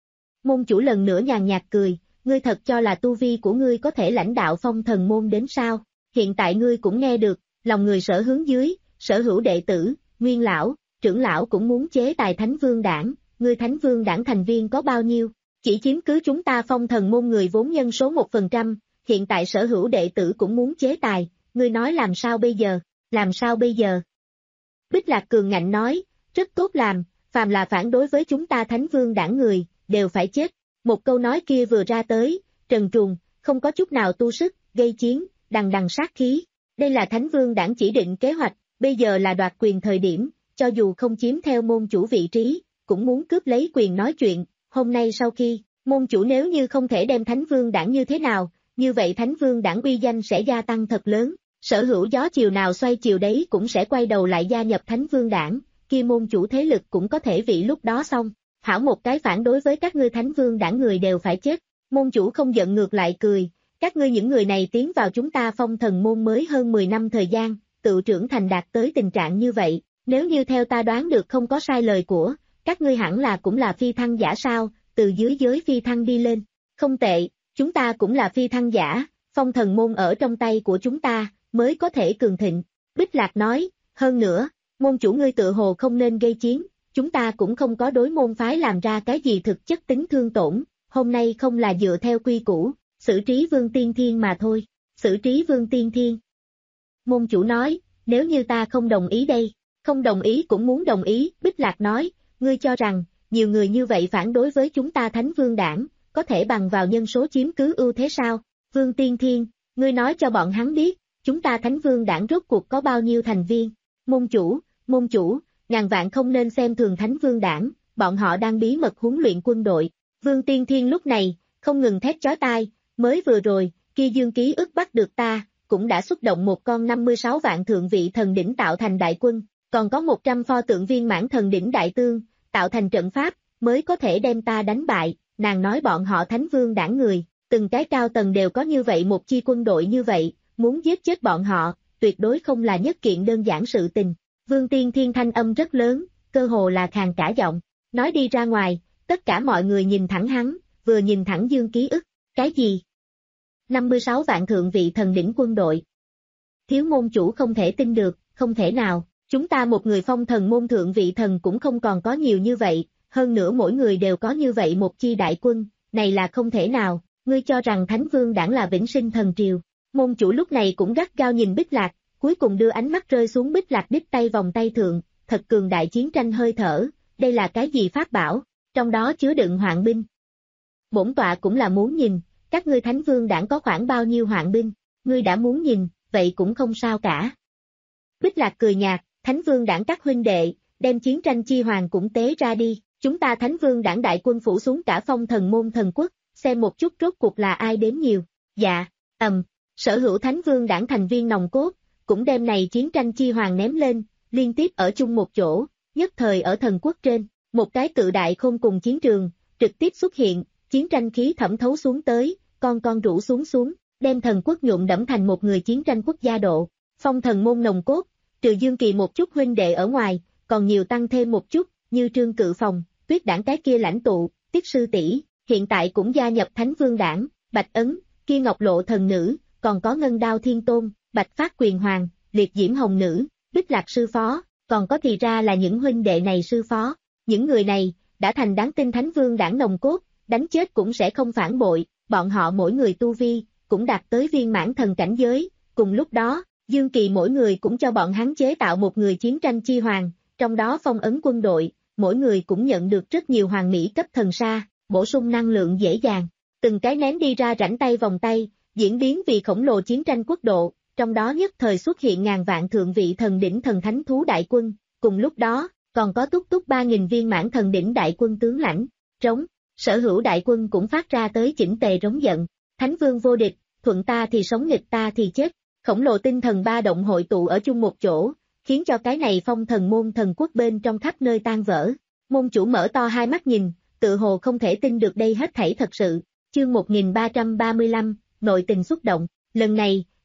Môn chủ lần nữa nhàn nhạt cười, ngươi thật cho là tu vi của ngươi có thể lãnh đạo phong thần môn đến sao? Hiện tại ngươi cũng nghe được, lòng người sở hướng dưới, sở hữu đệ tử, nguyên lão, trưởng lão cũng muốn chế tài Thánh Vương Đảng, ngươi Thánh Vương Đảng thành viên có bao nhiêu? Chỉ chiếm cứ chúng ta phong thần môn người vốn nhân số một phần trăm, hiện tại sở hữu đệ tử cũng muốn chế tài, ngươi nói làm sao bây giờ, làm sao bây giờ? Bích Lạc cường ngạnh nói, rất tốt làm, phàm là phản đối với chúng ta Thánh Vương Đảng người, đều phải chết. Một câu nói kia vừa ra tới, trần truồng, không có chút nào tu sức, gây chiến, đằng đằng sát khí. Đây là Thánh Vương Đảng chỉ định kế hoạch, bây giờ là đoạt quyền thời điểm, cho dù không chiếm theo môn chủ vị trí, cũng muốn cướp lấy quyền nói chuyện. Hôm nay sau khi, môn chủ nếu như không thể đem Thánh Vương Đảng như thế nào, như vậy Thánh Vương Đảng uy danh sẽ gia tăng thật lớn. Sở hữu gió chiều nào xoay chiều đấy cũng sẽ quay đầu lại gia nhập Thánh Vương Đảng, kia môn chủ thế lực cũng có thể vị lúc đó xong. Hảo một cái phản đối với các ngươi Thánh Vương Đảng người đều phải chết. Môn chủ không giận ngược lại cười, các ngươi những người này tiến vào chúng ta phong thần môn mới hơn mười năm thời gian, tự trưởng thành đạt tới tình trạng như vậy, nếu như theo ta đoán được không có sai lời của, các ngươi hẳn là cũng là phi thăng giả sao, từ dưới giới phi thăng đi lên. Không tệ, chúng ta cũng là phi thăng giả, phong thần môn ở trong tay của chúng ta, mới có thể cường thịnh. Bích Lạc nói, hơn nữa, môn chủ ngươi tự hồ không nên gây chiến, chúng ta cũng không có đối môn phái làm ra cái gì thực chất tính thương tổn, hôm nay không là dựa theo quy củ, xử trí Vương Tiên Thiên mà thôi, xử trí Vương Tiên Thiên. Môn chủ nói, nếu như ta không đồng ý đây, không đồng ý cũng muốn đồng ý, Bích Lạc nói, ngươi cho rằng, nhiều người như vậy phản đối với chúng ta Thánh Vương Đảng, có thể bằng vào nhân số chiếm cứ ưu thế sao? Vương Tiên Thiên, ngươi nói cho bọn hắn biết, chúng ta Thánh Vương Đảng rốt cuộc có bao nhiêu thành viên? Môn chủ, môn chủ, ngàn vạn không nên xem thường Thánh Vương Đảng, bọn họ đang bí mật huấn luyện quân đội. Vương Tiên Thiên lúc này, không ngừng thét chói tai, mới vừa rồi, kia dương ký ức bắt được ta, cũng đã xúc động một con năm mươi sáu vạn thượng vị thần đỉnh tạo thành đại quân, còn có một trăm pho tượng viên mãn thần đỉnh đại tương, tạo thành trận pháp, mới có thể đem ta đánh bại. Nàng nói bọn họ Thánh Vương Đảng người, từng cái cao tầng đều có như vậy một chi quân đội như vậy, muốn giết chết bọn họ, tuyệt đối không là nhất kiện đơn giản sự tình. Vương Tiên Thiên thanh âm rất lớn, cơ hồ là khàn cả giọng, nói đi ra ngoài, tất cả mọi người nhìn thẳng hắn, vừa nhìn thẳng dương ký ức, cái gì? năm mươi sáu vạn thượng vị thần đỉnh quân đội. Thiếu môn chủ không thể tin được, không thể nào, chúng ta một người phong thần môn thượng vị thần cũng không còn có nhiều như vậy, hơn nữa mỗi người đều có như vậy một chi đại quân, này là không thể nào, ngươi cho rằng Thánh Vương Đảng là vĩnh sinh thần triều. Môn chủ lúc này cũng gắt gao nhìn Bích Lạc, cuối cùng đưa ánh mắt rơi xuống Bích Lạc đích tay vòng tay thượng, thật cường đại chiến tranh hơi thở, đây là cái gì pháp bảo, trong đó chứa đựng hoạn binh. Bổn tọa cũng là muốn nhìn, các ngươi Thánh Vương Đảng có khoảng bao nhiêu hoạn binh, ngươi đã muốn nhìn, vậy cũng không sao cả. Bích Lạc cười nhạt, Thánh Vương Đảng các huynh đệ, đem chiến tranh chi hoàng cũng tế ra đi, chúng ta Thánh Vương Đảng đại quân phủ xuống cả phong thần môn thần quốc, xem một chút rốt cuộc là ai đếm nhiều. Dạ, ầm, sở hữu Thánh Vương Đảng thành viên nòng cốt, cũng đem này chiến tranh chi hoàng ném lên, liên tiếp ở chung một chỗ, nhất thời ở thần quốc trên, một cái cự đại khôn cùng chiến trường, trực tiếp xuất hiện, chiến tranh khí thẩm thấu xuống tới, con con rủ xuống xuống, đem thần quốc nhuộm đẫm thành một người chiến tranh quốc gia độ. Phong thần môn nồng cốt, trừ Dương Kỳ một chút huynh đệ ở ngoài, còn nhiều tăng thêm một chút, như Trương Cự Phòng, Tuyết Đảng cái kia lãnh tụ, Tiết Sư tỷ, hiện tại cũng gia nhập Thánh Vương Đảng, Bạch Ấn, kia Ngọc Lộ thần nữ, còn có Ngân Đao Thiên Tôn, Bạch Phát Quyền Hoàng, Liệt Diễm Hồng Nữ, Bích Lạc Sư Phó, còn có thì ra là những huynh đệ này sư phó. Những người này, đã thành đáng tin Thánh Vương Đảng nồng cốt, đánh chết cũng sẽ không phản bội, bọn họ mỗi người tu vi, cũng đạt tới viên mãn thần cảnh giới. Cùng lúc đó, Dương Kỳ mỗi người cũng cho bọn hắn chế tạo một người chiến tranh chi hoàng, trong đó phong ấn quân đội, mỗi người cũng nhận được rất nhiều hoàng mỹ cấp thần sa, bổ sung năng lượng dễ dàng. Từng cái ném đi ra rảnh tay vòng tay, diễn biến vì khổng lồ chiến tranh quốc độ, trong đó nhất thời xuất hiện ngàn vạn thượng vị thần đỉnh thần thánh thú đại quân, cùng lúc đó, còn có túc túc ba nghìn viên mãn thần đỉnh đại quân tướng lãnh, trống, sở hữu đại quân cũng phát ra tới chỉnh tề rống giận, Thánh Vương vô địch, thuận ta thì sống nghịch ta thì chết, khổng lồ tinh thần ba động hội tụ ở chung một chỗ, khiến cho cái này phong thần môn thần quốc bên trong khắp nơi tan vỡ. Môn chủ mở to hai mắt nhìn, tự hồ không thể tin được đây hết thảy thật sự. Chương một nghìn ba trăm ba mươi lăm, nội tình xúc động, lần này,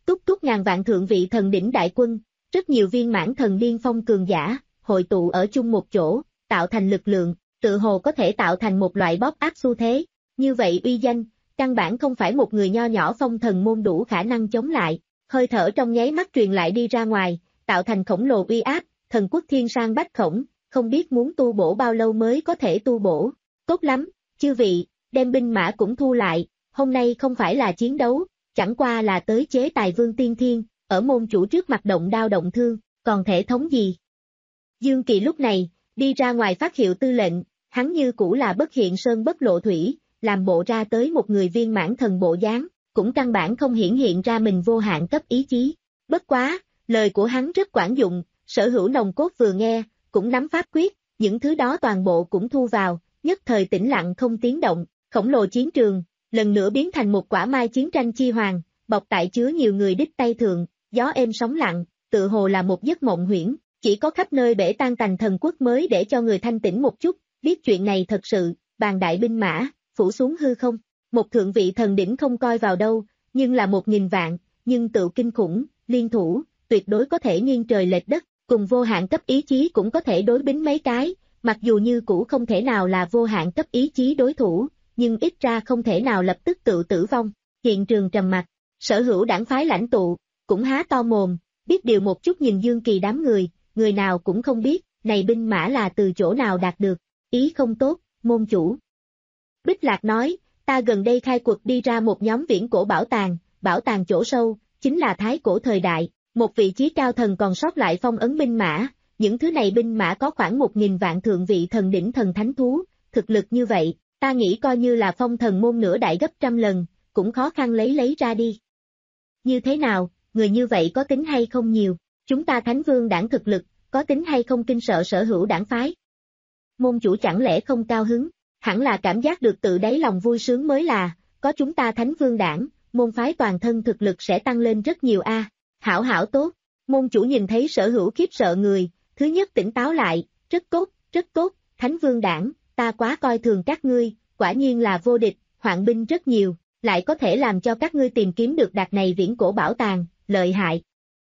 túc túc ngàn vạn thượng vị thần đỉnh đại quân, rất nhiều viên mãn thần điên phong cường giả, hội tụ ở chung một chỗ, tạo thành lực lượng, tự hồ có thể tạo thành một loại bóp áp xu thế. Như vậy uy danh, căn bản không phải một người nho nhỏ phong thần môn đủ khả năng chống lại, hơi thở trong nháy mắt truyền lại đi ra ngoài, tạo thành khổng lồ uy áp, thần quốc thiên sang bách khổng, không biết muốn tu bổ bao lâu mới có thể tu bổ. Tốt lắm, chư vị, đem binh mã cũng thu lại, hôm nay không phải là chiến đấu, chẳng qua là tới chế tài vương tiên thiên, ở môn chủ trước mặt động đao động thương, còn thể thống gì. Dương Kỳ lúc này, đi ra ngoài phát hiệu tư lệnh, hắn như cũ là bất hiện sơn bất lộ thủy, làm bộ ra tới một người viên mãn thần bộ dáng, cũng căn bản không hiển hiện ra mình vô hạn cấp ý chí. Bất quá, lời của hắn rất quản dụng, Sở Hữu nòng cốt vừa nghe, cũng nắm pháp quyết, những thứ đó toàn bộ cũng thu vào, nhất thời tĩnh lặng không tiếng động, khổng lồ chiến trường, lần nữa biến thành một quả mai chiến tranh chi hoàng, bọc tại chứa nhiều người đích tay thượng, gió êm sóng lặng, tự hồ là một giấc mộng huyễn, chỉ có khắp nơi bể tan tành thần quốc mới để cho người thanh tĩnh một chút, biết chuyện này thật sự, bàn đại binh mã, phủ xuống hư không, một thượng vị thần đỉnh không coi vào đâu, nhưng là một nghìn vạn, nhưng tự kinh khủng, liên thủ, tuyệt đối có thể nghiêng trời lệch đất, cùng vô hạn cấp ý chí cũng có thể đối bính mấy cái, mặc dù như cũ không thể nào là vô hạn cấp ý chí đối thủ, nhưng ít ra không thể nào lập tức tự tử vong. Hiện trường trầm mặc, Sở Hữu đảng phái lãnh tụ, cũng há to mồm, biết điều một chút nhìn Dương Kỳ đám người, người nào cũng không biết, này binh mã là từ chỗ nào đạt được, ý không tốt, môn chủ. Bích Lạc nói, ta gần đây khai cuộc đi ra một nhóm viễn cổ bảo tàng, bảo tàng chỗ sâu, chính là thái cổ thời đại, một vị trí cao thần còn sót lại phong ấn binh mã, những thứ này binh mã có khoảng một nghìn vạn thượng vị thần đỉnh thần thánh thú, thực lực như vậy, ta nghĩ coi như là phong thần môn nửa đại gấp trăm lần, cũng khó khăn lấy lấy ra đi. Như thế nào, người như vậy có tính hay không nhiều, chúng ta Thánh Vương đảng thực lực, có tính hay không kinh sợ Sở Hữu đảng phái? Môn chủ chẳng lẽ không cao hứng, hẳn là cảm giác được tự đáy lòng vui sướng mới là, có chúng ta Thánh Vương đảng, môn phái toàn thân thực lực sẽ tăng lên rất nhiều a. À. Hảo hảo tốt, môn chủ nhìn thấy Sở Hữu khiếp sợ người, thứ nhất tỉnh táo lại, rất tốt, rất tốt, Thánh Vương đảng, ta quá coi thường các ngươi, quả nhiên là vô địch, hoạn binh rất nhiều, lại có thể làm cho các ngươi tìm kiếm được đạt này viễn cổ bảo tàng, lợi hại.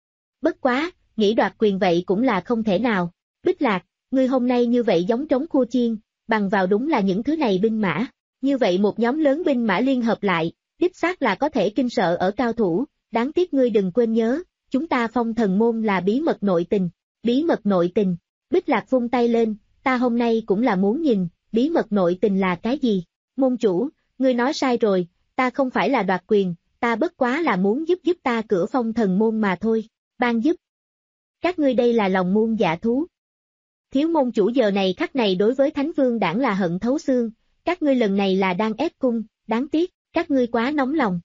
Bất quá, nghĩ đoạt quyền vậy cũng là không thể nào, Bích Lạc, ngươi hôm nay như vậy giống trống khua chiên, bằng vào đúng là những thứ này binh mã, như vậy một nhóm lớn binh mã liên hợp lại, đích xác là có thể kinh sợ ở cao thủ, đáng tiếc ngươi đừng quên nhớ, chúng ta phong thần môn là bí mật nội tình, bí mật nội tình, Bích Lạc vung tay lên, ta hôm nay cũng là muốn nhìn, bí mật nội tình là cái gì, môn chủ, ngươi nói sai rồi, ta không phải là đoạt quyền, ta bất quá là muốn giúp giúp ta cửa phong thần môn mà thôi, ban giúp. Các ngươi đây là lòng muôn dạ thú. Thiếu môn chủ giờ này khắc này đối với Thánh Vương đảng là hận thấu xương, các ngươi lần này là đang ép cung, đáng tiếc, các ngươi quá nóng lòng.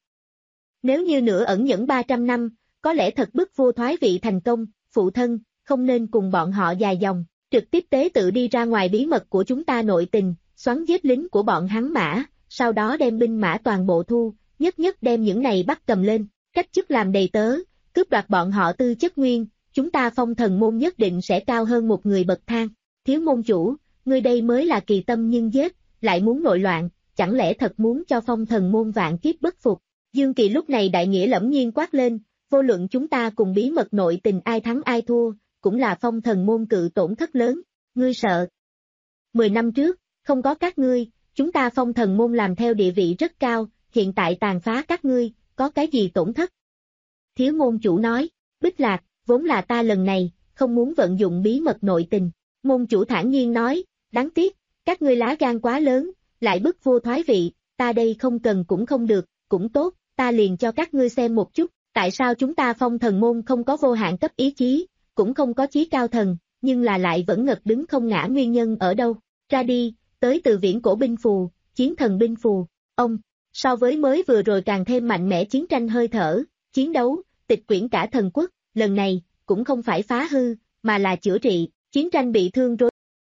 Nếu như nửa ẩn nhẫn ba trăm năm, có lẽ thật bức vua thoái vị thành công, phụ thân, không nên cùng bọn họ dài dòng, trực tiếp tế tự đi ra ngoài bí mật của chúng ta nội tình, xoắn giết lính của bọn hắn mã, sau đó đem binh mã toàn bộ thu, nhất nhất đem những này bắt cầm lên, cách chức làm đầy tớ, cướp đoạt bọn họ tư chất nguyên, chúng ta phong thần môn nhất định sẽ cao hơn một người bậc thang. Thiếu môn chủ, ngươi đây mới là kỳ tâm nhưng giết, lại muốn nội loạn, chẳng lẽ thật muốn cho phong thần môn vạn kiếp bất phục. Dương Kỳ lúc này đại nghĩa lẫm nhiên quát lên, vô luận chúng ta cùng bí mật nội tình ai thắng ai thua, cũng là phong thần môn cự tổn thất lớn, ngươi sợ. Mười năm trước, không có các ngươi, chúng ta phong thần môn làm theo địa vị rất cao, hiện tại tàn phá các ngươi, có cái gì tổn thất? Thiếu môn chủ nói, Bích Lạc, vốn là ta lần này, không muốn vận dụng bí mật nội tình. Môn chủ thản nhiên nói, đáng tiếc, các ngươi lá gan quá lớn, lại bức vua thoái vị, ta đây không cần cũng không được, cũng tốt, ta liền cho các ngươi xem một chút, tại sao chúng ta phong thần môn không có vô hạn cấp ý chí, cũng không có chí cao thần, nhưng là lại vẫn ngật đứng không ngã nguyên nhân ở đâu, ra đi, tới từ viễn cổ binh phù, chiến thần binh phù, ông, so với mới vừa rồi càng thêm mạnh mẽ chiến tranh hơi thở, chiến đấu, tịch quyển cả thần quốc, lần này, cũng không phải phá hư, mà là chữa trị, chiến tranh bị thương rối.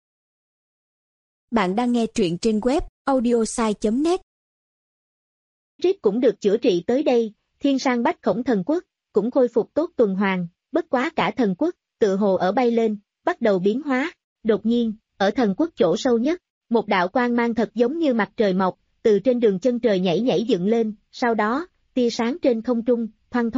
Bạn đang nghe truyện trên web audiosai chấm net. Rít cũng được chữa trị tới đây, thiên sang bách khổng thần quốc, cũng khôi phục tốt tuần hoàn, bất quá cả thần quốc, tự hồ ở bay lên, bắt đầu biến hóa, đột nhiên, ở thần quốc chỗ sâu nhất, một đạo quang mang thật giống như mặt trời mọc, từ trên đường chân trời nhảy nhảy dựng lên, sau đó, tia sáng trên không trung, thoăn thoắt,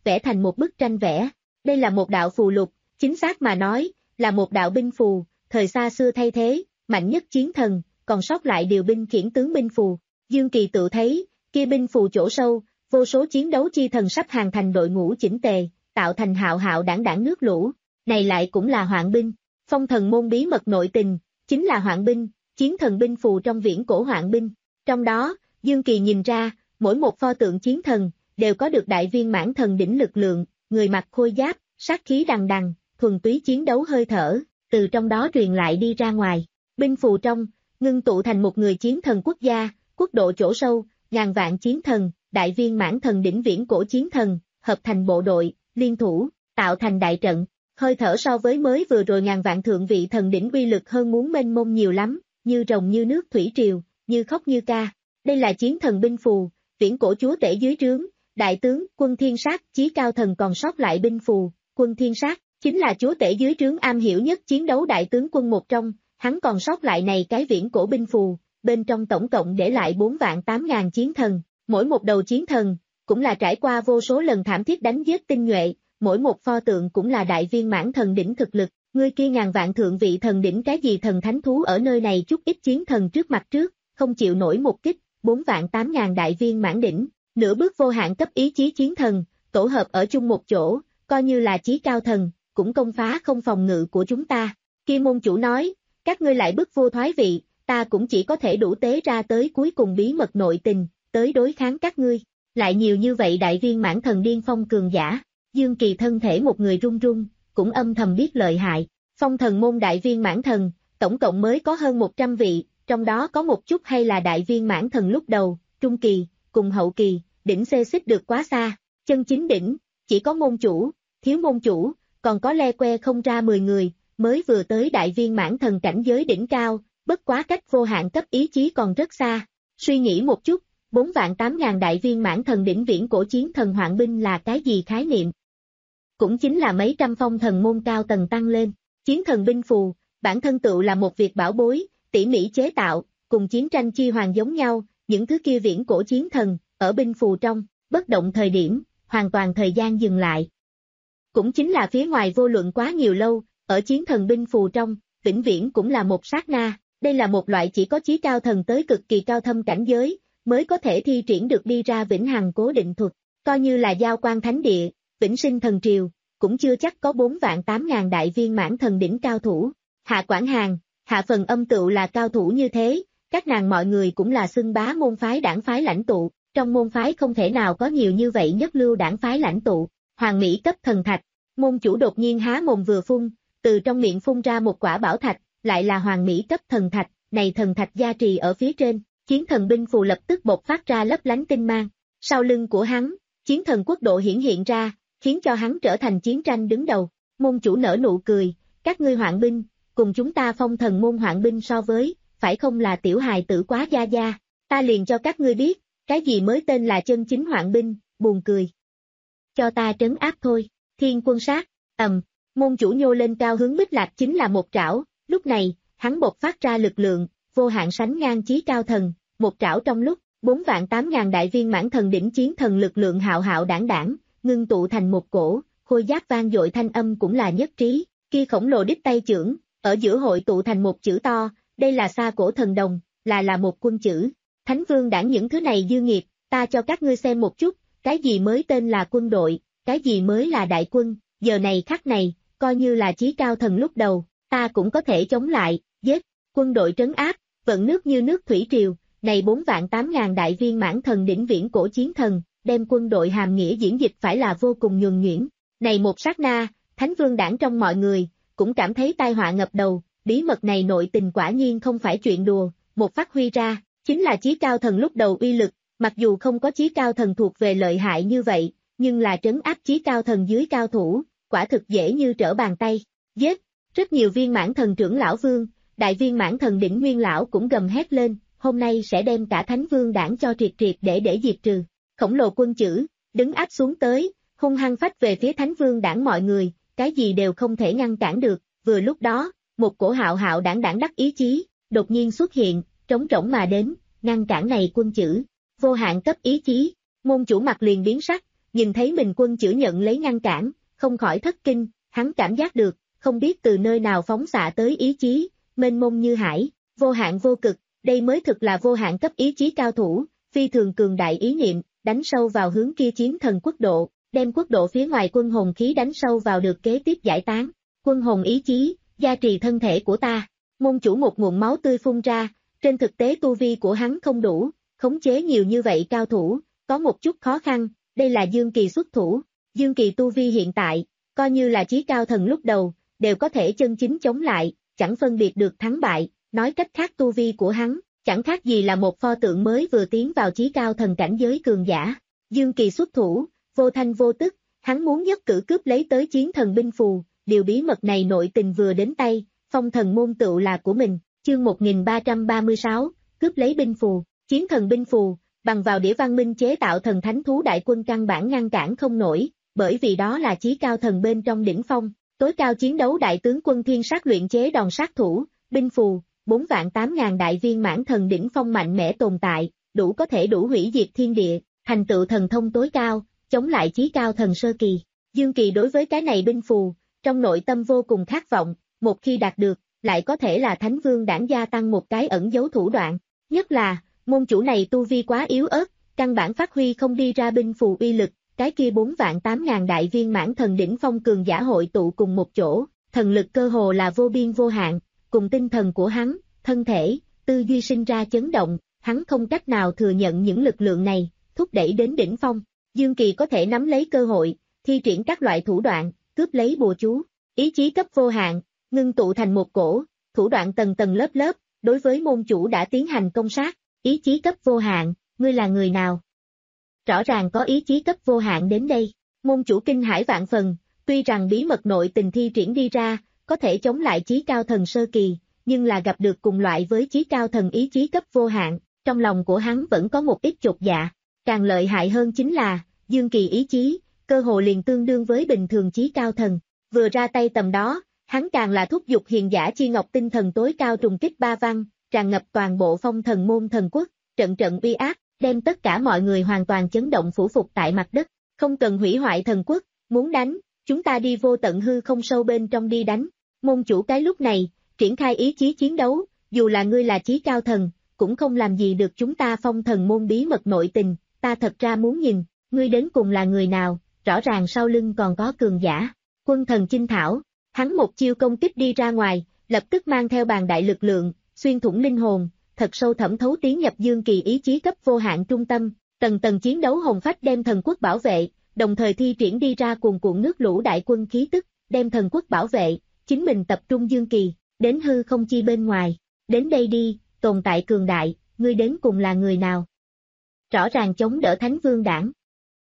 vẽ thành một bức tranh vẽ. Đây là một đạo phù lục, chính xác mà nói, là một đạo binh phù, thời xa xưa thay thế, mạnh nhất chiến thần, còn sót lại điều binh khiển tướng binh phù. Dương Kỳ tự thấy, kia binh phù chỗ sâu, vô số chiến đấu chi thần sắp hàng thành đội ngũ chỉnh tề, tạo thành hạo hạo đảng đảng nước lũ. Này lại cũng là hoạn binh. Phong thần môn bí mật nội tình, chính là hoạn binh, chiến thần binh phù trong viễn cổ hoạn binh. Trong đó, Dương Kỳ nhìn ra, mỗi một pho tượng chiến thần, đều có được đại viên mãn thần đỉnh lực lượng, người mặc khôi giáp, sát khí đằng đằng, thuần túy chiến đấu hơi thở, từ trong đó truyền lại đi ra ngoài. Binh phù trong, ngưng tụ thành một người chiến thần quốc gia, quốc độ chỗ sâu, ngàn vạn chiến thần, đại viên mãn thần đỉnh viễn cổ chiến thần, hợp thành bộ đội, liên thủ, tạo thành đại trận. Hơi thở so với mới vừa rồi ngàn vạn thượng vị thần đỉnh uy lực hơn muốn mênh mông nhiều lắm, như rồng như nước thủy triều, như khóc như ca. Đây là chiến thần binh phù, viễn cổ chúa tể dưới trướng, đại tướng, quân thiên sát, chí cao thần còn sót lại binh phù, quân thiên sát, chính là chúa tể dưới trướng am hiểu nhất chiến đấu đại tướng quân một trong, hắn còn sót lại này cái viễn cổ binh phù, bên trong tổng cộng để lại bốn vạn tám ngàn chiến thần, mỗi một đầu chiến thần, cũng là trải qua vô số lần thảm thiết đánh giết tinh nhuệ, mỗi một pho tượng cũng là đại viên mãn thần đỉnh thực lực, ngươi kia ngàn vạn thượng vị thần đỉnh cái gì thần thánh thú ở nơi này chút ít chiến thần trước mặt trước, không chịu nổi một kích, bốn vạn tám ngàn đại viên mãn đỉnh, nửa bước vô hạn cấp ý chí chiến thần, tổ hợp ở chung một chỗ, coi như là chí cao thần, cũng công phá không phòng ngự của chúng ta. Kia môn chủ nói, các ngươi lại bức vua thoái vị, ta cũng chỉ có thể đủ tế ra tới cuối cùng bí mật nội tình, tới đối kháng các ngươi, lại nhiều như vậy đại viên mãn thần điên phong cường giả. Dương Kỳ thân thể một người run run, cũng âm thầm biết lợi hại, phong thần môn đại viên mãn thần, tổng cộng mới có hơn một trăm vị, trong đó có một chút hay là đại viên mãn thần lúc đầu, trung kỳ, cùng hậu kỳ, đỉnh xê xích được quá xa, chân chính đỉnh, chỉ có môn chủ, thiếu môn chủ, còn có le que không ra mười người, mới vừa tới đại viên mãn thần cảnh giới đỉnh cao, bất quá cách vô hạn cấp ý chí còn rất xa, suy nghĩ một chút, bốn vạn tám ngàn đại viên mãn thần đỉnh viễn cổ chiến thần hoạn binh là cái gì khái niệm? Cũng chính là mấy trăm phong thần môn cao tầng tăng lên, chiến thần binh phù, bản thân tựu là một việc bảo bối, tỉ mỉ chế tạo, cùng chiến tranh chi hoàng giống nhau, những thứ kia viễn cổ chiến thần, ở binh phù trong, bất động thời điểm, hoàn toàn thời gian dừng lại. Cũng chính là phía ngoài vô luận quá nhiều lâu, ở chiến thần binh phù trong, vĩnh viễn cũng là một sát na, đây là một loại chỉ có chí cao thần tới cực kỳ cao thâm cảnh giới, mới có thể thi triển được đi ra vĩnh hằng cố định thuật, coi như là giao quan thánh địa, vĩnh sinh thần triều, cũng chưa chắc có bốn vạn tám ngàn đại viên mãn thần đỉnh cao thủ. Hạ Quảng Hàng, Hạ Phần Âm tựu là cao thủ như thế, các nàng mọi người cũng là xưng bá môn phái đảng phái lãnh tụ, trong môn phái không thể nào có nhiều như vậy nhất lưu đảng phái lãnh tụ. Hoàng Mỹ cấp thần thạch, môn chủ đột nhiên há mồm vừa phun, từ trong miệng phun ra một quả bảo thạch, lại là Hoàng Mỹ cấp thần thạch, này thần thạch gia trì ở phía trên, chiến thần binh phù lập tức bộc phát ra lấp lánh tinh mang. Sau lưng của hắn, chiến thần quốc độ hiển hiện ra, khiến cho hắn trở thành chiến tranh đứng đầu. Môn chủ nở nụ cười, các ngươi hoạn binh, cùng chúng ta phong thần môn hoạn binh so với, phải không là tiểu hài tử quá gia gia, ta liền cho các ngươi biết, cái gì mới tên là chân chính hoạn binh, buồn cười. Cho ta trấn áp thôi, thiên quân sát, ầm, môn chủ nhô lên cao hướng Bích Lạc chính là một trảo, lúc này, hắn bộc phát ra lực lượng, vô hạn sánh ngang chí cao thần, một trảo trong lúc, bốn vạn tám ngàn đại viên mãn thần đỉnh chiến thần lực lượng hạo hạo đảng đảng, ngưng tụ thành một cổ, khôi giáp vang dội thanh âm cũng là nhất trí, kia khổng lồ đích tay chưởng, ở giữa hội tụ thành một chữ to, đây là xa cổ thần đồng, là là một quân chữ. Thánh vương đảng những thứ này dư nghiệp, ta cho các ngươi xem một chút, cái gì mới tên là quân đội, cái gì mới là đại quân, giờ này khắc này, coi như là chí cao thần lúc đầu, ta cũng có thể chống lại, giết, quân đội trấn áp, vận nước như nước thủy triều, này bốn vạn tám ngàn đại viên mãn thần đỉnh viễn cổ chiến thần, đem quân đội hàm nghĩa diễn dịch phải là vô cùng nhuần nhuyễn. Này một sát na, Thánh vương đảng trong mọi người, cũng cảm thấy tai họa ngập đầu, bí mật này nội tình quả nhiên không phải chuyện đùa, một phát huy ra, chính là chí cao thần lúc đầu uy lực, mặc dù không có chí cao thần thuộc về lợi hại như vậy, nhưng là trấn áp chí cao thần dưới cao thủ, quả thực dễ như trở bàn tay, giết, rất nhiều viên mãn thần trưởng lão vương, đại viên mãn thần đỉnh nguyên lão cũng gầm hét lên, hôm nay sẽ đem cả Thánh vương đảng cho triệt triệt để để diệt trừ, khổng lồ quân chữ, đứng áp xuống tới, hung hăng phách về phía Thánh vương đảng mọi người, cái gì đều không thể ngăn cản được, vừa lúc đó, một cổ hạo hạo đảng đảng đắc ý chí, đột nhiên xuất hiện, trống rỗng mà đến, ngăn cản này quân chữ, vô hạn cấp ý chí, môn chủ mặt liền biến sắc, nhìn thấy mình quân chữa nhận lấy ngăn cản, không khỏi thất kinh, hắn cảm giác được, không biết từ nơi nào phóng xạ tới ý chí, mênh mông như hải, vô hạn vô cực, đây mới thực là vô hạn cấp ý chí cao thủ, phi thường cường đại ý niệm, đánh sâu vào hướng kia chiến thần quốc độ, đem quốc độ phía ngoài quân hồn khí đánh sâu vào được kế tiếp giải tán. Quân hồn ý chí, gia trì thân thể của ta. Môn chủ một nguồn máu tươi phun ra, trên thực tế tu vi của hắn không đủ, khống chế nhiều như vậy cao thủ, có một chút khó khăn, đây là Dương Kỳ xuất thủ. Dương Kỳ tu vi hiện tại, coi như là chí cao thần lúc đầu, đều có thể chân chính chống lại, chẳng phân biệt được thắng bại, nói cách khác tu vi của hắn, chẳng khác gì là một pho tượng mới vừa tiến vào chí cao thần cảnh giới cường giả. Dương Kỳ xuất thủ, vô thanh vô tức, hắn muốn nhất cử cướp lấy tới chiến thần binh phù, điều bí mật này nội tình vừa đến tay, phong thần môn tựu là của mình. Chương một nghìn ba trăm ba mươi sáu, cướp lấy binh phù, chiến thần binh phù, bằng vào đĩa văn minh chế tạo thần thánh thú đại quân căn bản ngăn cản không nổi, bởi vì đó là chí cao thần bên trong đỉnh phong, tối cao chiến đấu đại tướng quân thiên sát luyện chế đòn sát thủ, binh phù, bốn vạn tám ngàn đại viên mãn thần đỉnh phong mạnh mẽ tồn tại, đủ có thể đủ hủy diệt thiên địa, thành tựu thần thông tối cao, chống lại chí cao thần sơ kỳ. Dương Kỳ đối với cái này binh phù, trong nội tâm vô cùng khát vọng, một khi đạt được, lại có thể là Thánh Vương đảng gia tăng một cái ẩn dấu thủ đoạn, nhất là, môn chủ này tu vi quá yếu ớt, căn bản phát huy không đi ra binh phù uy lực, cái kia bốn vạn tám ngàn đại viên mãn thần đỉnh phong cường giả hội tụ cùng một chỗ, thần lực cơ hồ là vô biên vô hạn, cùng tinh thần của hắn, thân thể, tư duy sinh ra chấn động, hắn không cách nào thừa nhận những lực lượng này, thúc đẩy đến đỉnh phong. Dương Kỳ có thể nắm lấy cơ hội, thi triển các loại thủ đoạn, cướp lấy bùa chú, ý chí cấp vô hạn, ngưng tụ thành một cổ, thủ đoạn tầng tầng lớp lớp, đối với môn chủ đã tiến hành công sát, ý chí cấp vô hạn, ngươi là người nào? Rõ ràng có ý chí cấp vô hạn đến đây, môn chủ kinh hãi vạn phần, tuy rằng bí mật nội tình thi triển đi ra, có thể chống lại chí cao thần sơ kỳ, nhưng là gặp được cùng loại với chí cao thần ý chí cấp vô hạn, trong lòng của hắn vẫn có một ít chột dạ, càng lợi hại hơn chính là, Dương Kỳ ý chí, cơ hồ liền tương đương với bình thường chí cao thần, vừa ra tay tầm đó, hắn càng là thúc giục hiền giả chi ngọc tinh thần tối cao trùng kích ba văn, tràn ngập toàn bộ phong thần môn thần quốc, trận trận uy áp, đem tất cả mọi người hoàn toàn chấn động phủ phục tại mặt đất, không cần hủy hoại thần quốc, muốn đánh, chúng ta đi vô tận hư không sâu bên trong đi đánh. Môn chủ cái lúc này, triển khai ý chí chiến đấu, dù là ngươi là chí cao thần, cũng không làm gì được chúng ta phong thần môn bí mật nội tình, ta thật ra muốn nhìn, ngươi đến cùng là người nào, rõ ràng sau lưng còn có cường giả. Quân thần chinh thảo, hắn một chiêu công kích đi ra ngoài, lập tức mang theo bàn đại lực lượng, xuyên thủng linh hồn, thật sâu thẩm thấu tiến nhập Dương Kỳ ý chí cấp vô hạn trung tâm, tầng tầng chiến đấu hồn phách đem thần quốc bảo vệ, đồng thời thi triển đi ra cuồn cuộn nước lũ đại quân khí tức, đem thần quốc bảo vệ, chính mình tập trung Dương Kỳ, đến hư không chi bên ngoài, đến đây đi, tồn tại cường đại, ngươi đến cùng là người nào? Rõ ràng chống đỡ Thánh Vương đảng,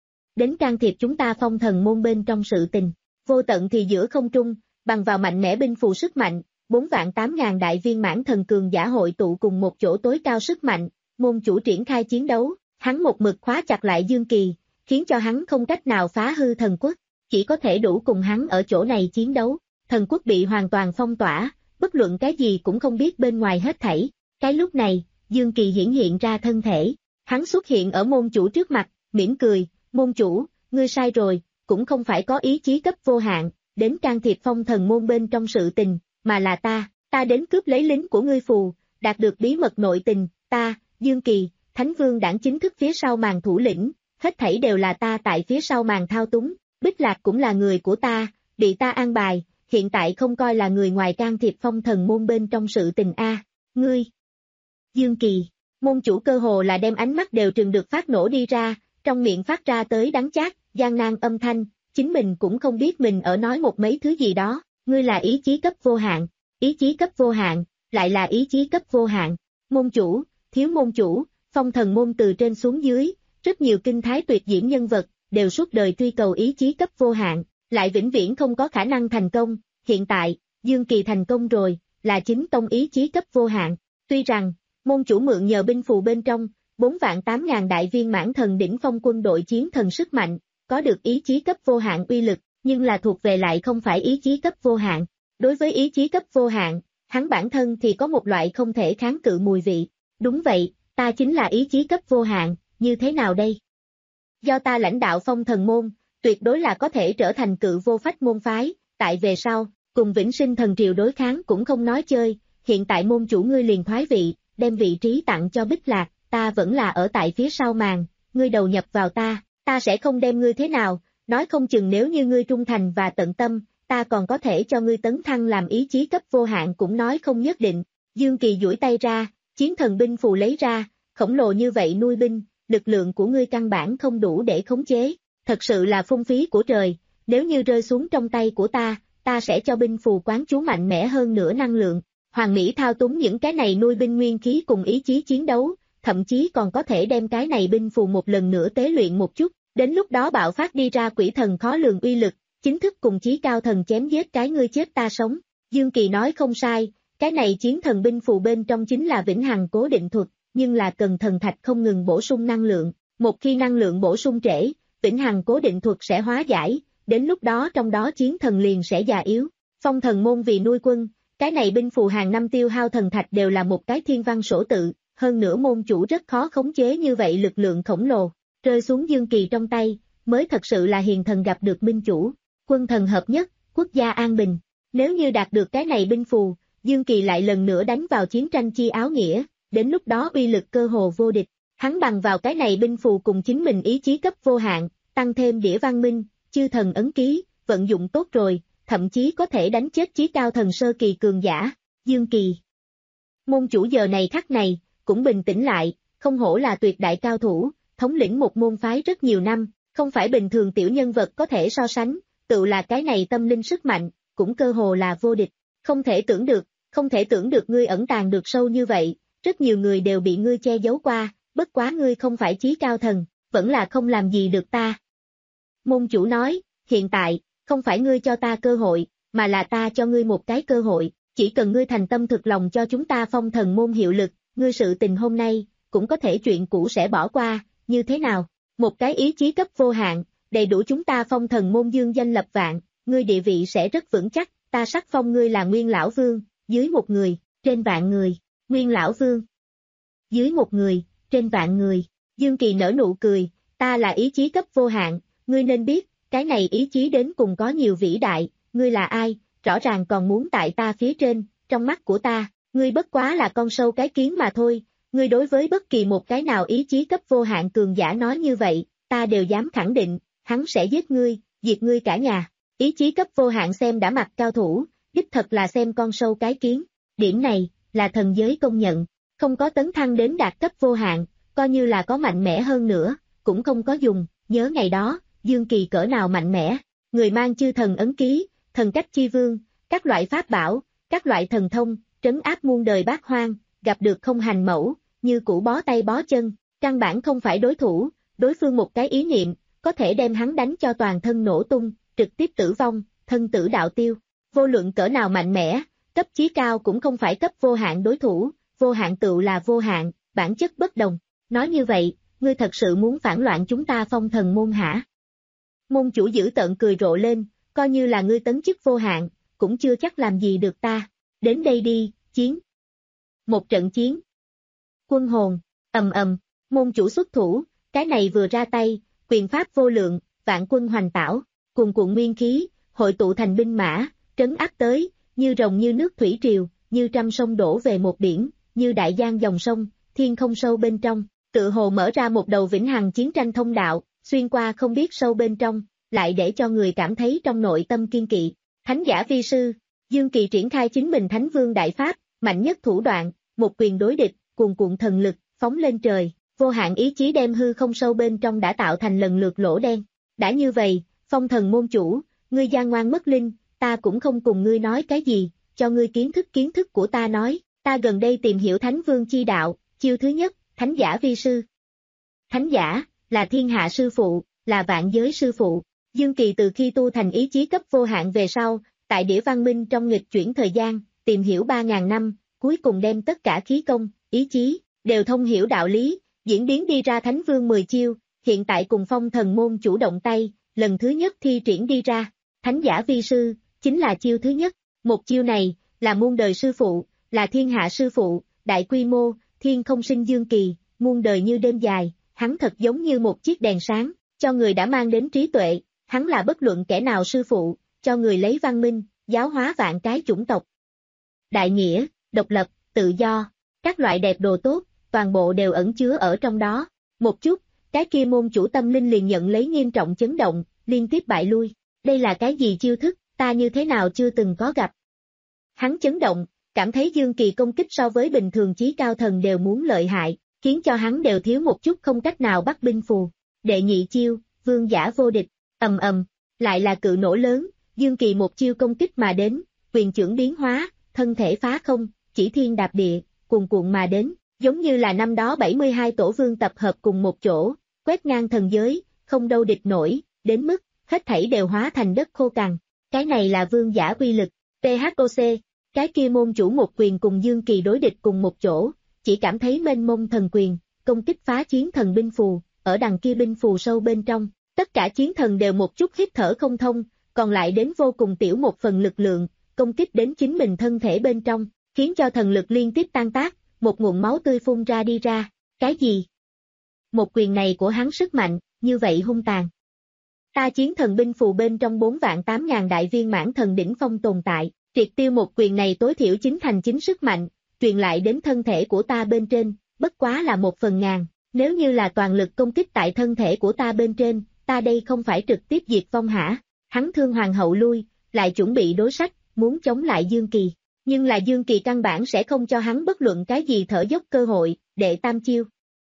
đến can thiệp chúng ta phong thần môn bên trong sự tình, vô tận thì giữa không trung, bằng vào mạnh mẽ binh phù sức mạnh, bốn vạn tám ngàn đại viên mãn thần cường giả hội tụ cùng một chỗ tối cao sức mạnh, môn chủ triển khai chiến đấu, hắn một mực khóa chặt lại Dương Kỳ, khiến cho hắn không cách nào phá hư thần quốc, chỉ có thể đủ cùng hắn ở chỗ này chiến đấu, thần quốc bị hoàn toàn phong tỏa, bất luận cái gì cũng không biết bên ngoài hết thảy, cái lúc này, Dương Kỳ hiển hiện ra thân thể, hắn xuất hiện ở môn chủ trước mặt, mỉm cười, môn chủ, ngươi sai rồi, cũng không phải có ý chí cấp vô hạn, đến can thiệp phong thần môn bên trong sự tình, mà là ta, ta đến cướp lấy lính của ngươi phù, đạt được bí mật nội tình, ta, Dương Kỳ, Thánh Vương đảng chính thức phía sau màn thủ lĩnh, hết thảy đều là ta tại phía sau màn thao túng, Bích Lạc cũng là người của ta, bị ta an bài, hiện tại không coi là người ngoài can thiệp phong thần môn bên trong sự tình a, ngươi. Dương Kỳ, môn chủ cơ hồ là đem ánh mắt đều trừng được phát nổ đi ra, trong miệng phát ra tới đắng chát, gian nan âm thanh, chính mình cũng không biết mình ở nói một mấy thứ gì đó, ngươi là ý chí cấp vô hạn, ý chí cấp vô hạn, lại là ý chí cấp vô hạn, môn chủ, thiếu môn chủ, phong thần môn từ trên xuống dưới, rất nhiều kinh thái tuyệt diễm nhân vật, đều suốt đời truy cầu ý chí cấp vô hạn, lại vĩnh viễn không có khả năng thành công, hiện tại, Dương Kỳ thành công rồi, là chính tông ý chí cấp vô hạn, tuy rằng, môn chủ mượn nhờ binh phù bên trong, bốn vạn tám ngàn đại viên mãn thần đỉnh phong quân đội chiến thần sức mạnh, có được ý chí cấp vô hạn uy lực, nhưng là thuộc về lại không phải ý chí cấp vô hạn. Đối với ý chí cấp vô hạn, hắn bản thân thì có một loại không thể kháng cự mùi vị. Đúng vậy, ta chính là ý chí cấp vô hạn, như thế nào đây? Do ta lãnh đạo Phong Thần môn, tuyệt đối là có thể trở thành cự vô phách môn phái, tại về sau, cùng Vĩnh Sinh Thần Triều đối kháng cũng không nói chơi, hiện tại môn chủ ngươi liền thoái vị, đem vị trí tặng cho Bích Lạc, ta vẫn là ở tại phía sau màn, ngươi đầu nhập vào ta, ta sẽ không đem ngươi thế nào, nói không chừng nếu như ngươi trung thành và tận tâm, ta còn có thể cho ngươi tấn thăng làm ý chí cấp vô hạn cũng nói không nhất định. Dương Kỳ duỗi tay ra, chiến thần binh phù lấy ra, khổng lồ như vậy nuôi binh, lực lượng của ngươi căn bản không đủ để khống chế, thật sự là phung phí của trời, nếu như rơi xuống trong tay của ta, ta sẽ cho binh phù quán chú mạnh mẽ hơn nữa năng lượng. Hoàng Mỹ thao túng những cái này nuôi binh nguyên khí cùng ý chí chiến đấu, thậm chí còn có thể đem cái này binh phù một lần nữa tế luyện một chút, đến lúc đó bạo phát đi ra quỷ thần khó lường uy lực, chính thức cùng chí cao thần chém giết cái ngươi chết ta sống. Dương Kỳ nói không sai, cái này chiến thần binh phù bên trong chính là vĩnh hằng cố định thuật, nhưng là cần thần thạch không ngừng bổ sung năng lượng, một khi năng lượng bổ sung trễ, vĩnh hằng cố định thuật sẽ hóa giải, đến lúc đó trong đó chiến thần liền sẽ già yếu. Phong Thần môn vì nuôi quân, cái này binh phù hàng năm tiêu hao thần thạch đều là một cái thiên văn sổ tự, hơn nữa môn chủ rất khó khống chế như vậy lực lượng khổng lồ, rơi xuống Dương Kỳ trong tay, mới thật sự là hiền thần gặp được minh chủ, quân thần hợp nhất, quốc gia an bình. Nếu như đạt được cái này binh phù, Dương Kỳ lại lần nữa đánh vào chiến tranh chi áo nghĩa, đến lúc đó uy lực cơ hồ vô địch, hắn bằng vào cái này binh phù cùng chính mình ý chí cấp vô hạn, tăng thêm đĩa văn minh, chư thần ấn ký, vận dụng tốt rồi, thậm chí có thể đánh chết chí cao thần sơ kỳ cường giả. Dương Kỳ, môn chủ giờ này khắc này, cũng bình tĩnh lại, không hổ là tuyệt đại cao thủ, thống lĩnh một môn phái rất nhiều năm, không phải bình thường tiểu nhân vật có thể so sánh, tự là cái này tâm linh sức mạnh, cũng cơ hồ là vô địch, không thể tưởng được, không thể tưởng được ngươi ẩn tàng được sâu như vậy, rất nhiều người đều bị ngươi che giấu qua, bất quá ngươi không phải chí cao thần, vẫn là không làm gì được ta. Môn chủ nói, hiện tại, không phải ngươi cho ta cơ hội, mà là ta cho ngươi một cái cơ hội, chỉ cần ngươi thành tâm thực lòng cho chúng ta Phong Thần môn hiệu lực, ngươi sự tình hôm nay, cũng có thể chuyện cũ sẽ bỏ qua, như thế nào? Một cái ý chí cấp vô hạn, đầy đủ chúng ta Phong Thần môn dương danh lập vạn, ngươi địa vị sẽ rất vững chắc, ta sắc phong ngươi là Nguyên Lão Vương, dưới một người, trên vạn người, Nguyên Lão Vương. Dưới một người, trên vạn người, Dương Kỳ nở nụ cười, ta là ý chí cấp vô hạn, ngươi nên biết, cái này ý chí đến cùng có nhiều vĩ đại, ngươi là ai, rõ ràng còn muốn tại ta phía trên, trong mắt của ta, ngươi bất quá là con sâu cái kiến mà thôi, ngươi đối với bất kỳ một cái nào ý chí cấp vô hạn cường giả nói như vậy, ta đều dám khẳng định, hắn sẽ giết ngươi, diệt ngươi cả nhà. Ý chí cấp vô hạn xem đã mặt cao thủ, đích thật là xem con sâu cái kiến, điểm này, là thần giới công nhận, không có tấn thăng đến đạt cấp vô hạn, coi như là có mạnh mẽ hơn nữa, cũng không có dùng, nhớ ngày đó, Dương Kỳ cỡ nào mạnh mẽ, người mang chư thần ấn ký, thần cách chi vương, các loại pháp bảo, các loại thần thông, trấn áp muôn đời bát hoang, gặp được không hành mẫu, như cũ bó tay bó chân, căn bản không phải đối thủ, đối phương một cái ý niệm, có thể đem hắn đánh cho toàn thân nổ tung, trực tiếp tử vong, thân tử đạo tiêu, vô luận cỡ nào mạnh mẽ, cấp chí cao cũng không phải cấp vô hạn đối thủ, vô hạn tựu là vô hạn, bản chất bất đồng, nói như vậy, ngươi thật sự muốn phản loạn chúng ta Phong Thần môn hả? Môn chủ dữ tợn cười rộ lên, coi như là ngươi tấn chức vô hạn, cũng chưa chắc làm gì được ta, đến đây đi, chiến. Một trận chiến. Quân hồn, ầm ầm, môn chủ xuất thủ, cái này vừa ra tay, quyền pháp vô lượng, vạn quân hoành tảo, cuồn cuộn nguyên khí, hội tụ thành binh mã, trấn áp tới, như rồng như nước thủy triều, như trăm sông đổ về một biển, như đại giang dòng sông, thiên không sâu bên trong, tự hồ mở ra một đầu vĩnh hằng chiến tranh thông đạo, xuyên qua không biết sâu bên trong, lại để cho người cảm thấy trong nội tâm kiên kỵ. Thánh giả vi sư, Dương Kỳ triển khai chính mình Thánh Vương Đại Pháp, mạnh nhất thủ đoạn, một quyền đối địch, cuồn cuộn thần lực, phóng lên trời, vô hạn ý chí đem hư không sâu bên trong đã tạo thành lần lượt lỗ đen. Đã như vậy, Phong Thần môn chủ, ngươi gian ngoan mất linh, ta cũng không cùng ngươi nói cái gì, cho ngươi kiến thức kiến thức của ta nói, ta gần đây tìm hiểu Thánh Vương chi đạo, chiêu thứ nhất, Thánh giả vi sư. Thánh giả, là thiên hạ sư phụ, là vạn giới sư phụ. Dương Kỳ từ khi tu thành ý chí cấp vô hạn về sau, tại đĩa văn minh trong nghịch chuyển thời gian, tìm hiểu ba ngàn năm, cuối cùng đem tất cả khí công, ý chí, đều thông hiểu đạo lý, diễn biến đi ra Thánh Vương mười chiêu, hiện tại cùng Phong Thần môn chủ động tay, lần thứ nhất thi triển đi ra. Thánh giả vi sư, chính là chiêu thứ nhất, một chiêu này, là muôn đời sư phụ, là thiên hạ sư phụ, đại quy mô, thiên không sinh Dương Kỳ, muôn đời như đêm dài, hắn thật giống như một chiếc đèn sáng, cho người đã mang đến trí tuệ, hắn là bất luận kẻ nào sư phụ, cho người lấy văn minh, giáo hóa vạn cái chủng tộc. Đại nghĩa, độc lập, tự do, các loại đẹp đồ tốt, toàn bộ đều ẩn chứa ở trong đó. Một chút, cái kia môn chủ tâm linh liền nhận lấy nghiêm trọng chấn động, liên tiếp bại lui. Đây là cái gì chiêu thức, ta như thế nào chưa từng có gặp. Hắn chấn động, cảm thấy Dương Kỳ công kích so với bình thường chí cao thần đều muốn lợi hại, khiến cho hắn đều thiếu một chút không cách nào bắt binh phù. Đệ nhị chiêu, vương giả vô địch, ầm ầm, lại là cự nổ lớn, Dương Kỳ một chiêu công kích mà đến, quyền chưởng biến hóa, thân thể phá không, chỉ thiên đạp địa, cuồn cuộn mà đến, giống như là năm đó bảy mươi hai tổ vương tập hợp cùng một chỗ, quét ngang thần giới, không đâu địch nổi, đến mức, hết thảy đều hóa thành đất khô cằn. Cái này là vương giả uy lực, tê hát o xê, cái kia môn chủ một quyền cùng Dương Kỳ đối địch cùng một chỗ, chỉ cảm thấy mênh mông thần quyền, công kích phá chiến thần binh phù, ở đằng kia binh phù sâu bên trong, tất cả chiến thần đều một chút hít thở không thông, còn lại đến vô cùng tiểu một phần lực lượng, công kích đến chính mình thân thể bên trong, khiến cho thần lực liên tiếp tan tác, một nguồn máu tươi phun ra đi ra. Cái gì? Một quyền này của hắn sức mạnh, như vậy hung tàn. Ta chiến thần binh phù bên trong bốn vạn tám ngàn đại viên mãn thần đỉnh phong tồn tại, triệt tiêu một quyền này tối thiểu chính thành chính sức mạnh, truyền lại đến thân thể của ta bên trên, bất quá là một phần ngàn, nếu như là toàn lực công kích tại thân thể của ta bên trên, ta đây không phải trực tiếp diệt vong hả? Hắn thương hoàng hậu lui, lại chuẩn bị đối sách, muốn chống lại Dương Kỳ, nhưng là Dương Kỳ căn bản sẽ không cho hắn bất luận cái gì thở dốc cơ hội, đệ tam chiêu.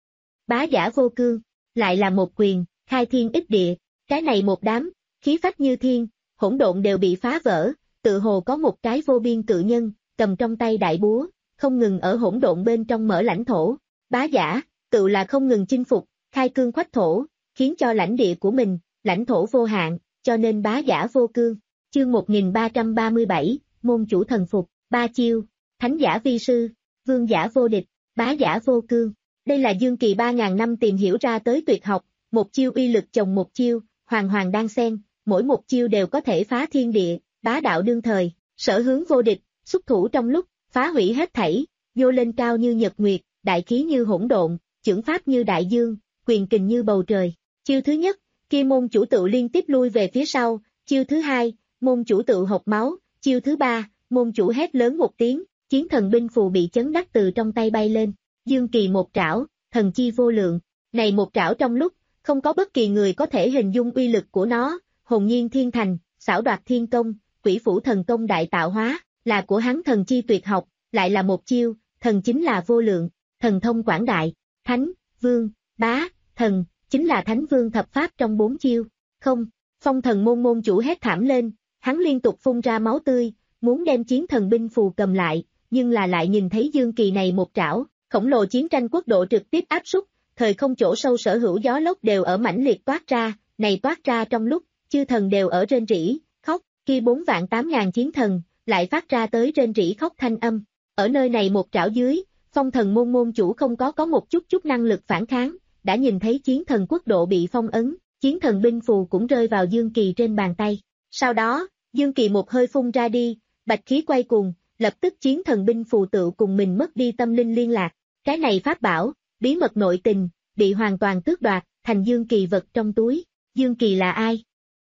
Bá giả vô cương, lại là một quyền, khai thiên ích địa, cái này một đám, khí phách như thiên, hỗn độn đều bị phá vỡ, tự hồ có một cái vô biên cự nhân, cầm trong tay đại búa, không ngừng ở hỗn độn bên trong mở lãnh thổ. Bá giả, tự là không ngừng chinh phục, khai cương khoách thổ, khiến cho lãnh địa của mình, lãnh thổ vô hạn, cho nên bá giả vô cương. Chương một nghìn ba trăm ba mươi bảy, môn chủ thần phục, ba chiêu, thánh giả vi sư, vương giả vô địch, bá giả vô cương. Đây là Dương Kỳ ba ngàn năm tìm hiểu ra tới tuyệt học, một chiêu uy lực chồng một chiêu, hoàn hoàn đan xen, mỗi một chiêu đều có thể phá thiên địa, bá đạo đương thời, sở hướng vô địch, xuất thủ trong lúc, phá hủy hết thảy, nhô lên cao như nhật nguyệt, đại khí như hỗn độn, chưởng pháp như đại dương, quyền kình như bầu trời. Chiêu thứ nhất, kia môn chủ tự liên tiếp lui về phía sau, chiêu thứ hai, môn chủ tự hộc máu, chiêu thứ ba, môn chủ hét lớn một tiếng, chiến thần binh phù bị chấn đắc từ trong tay bay lên, Dương Kỳ một trảo, thần chi vô lượng, này một trảo trong lúc, không có bất kỳ người có thể hình dung uy lực của nó, hồn nhiên thiên thành, xảo đoạt thiên công, quỷ phủ thần công đại tạo hóa, là của hắn thần chi tuyệt học, lại là một chiêu, thần chính là vô lượng, thần thông quảng đại, thánh, vương, bá, thần, chính là thánh vương thập pháp trong bốn chiêu. Không, phong thần môn môn chủ hét thảm lên, hắn liên tục phun ra máu tươi, muốn đem chiến thần binh phù cầm lại, nhưng là lại nhìn thấy Dương Kỳ này một trảo, khổng lồ chiến tranh quốc độ trực tiếp áp súc, thời không chỗ sâu sở hữu gió lốc đều ở mãnh liệt toát ra, này toát ra trong lúc, chư thần đều ở rên rỉ, khóc, khi bốn vạn tám ngàn chiến thần, lại phát ra tới rên rỉ khóc thanh âm. Ở nơi này một trảo dưới, phong thần môn môn chủ không có có một chút chút năng lực phản kháng, đã nhìn thấy chiến thần quốc độ bị phong ấn, chiến thần binh phù cũng rơi vào Dương Kỳ trên bàn tay. Sau đó, Dương Kỳ một hơi phun ra đi, bạch khí quay cuồng, lập tức chiến thần binh phù tự cùng mình mất đi tâm linh liên lạc. Cái này pháp bảo, bí mật nội tình, bị hoàn toàn tước đoạt, thành Dương Kỳ vật trong túi. Dương Kỳ là ai?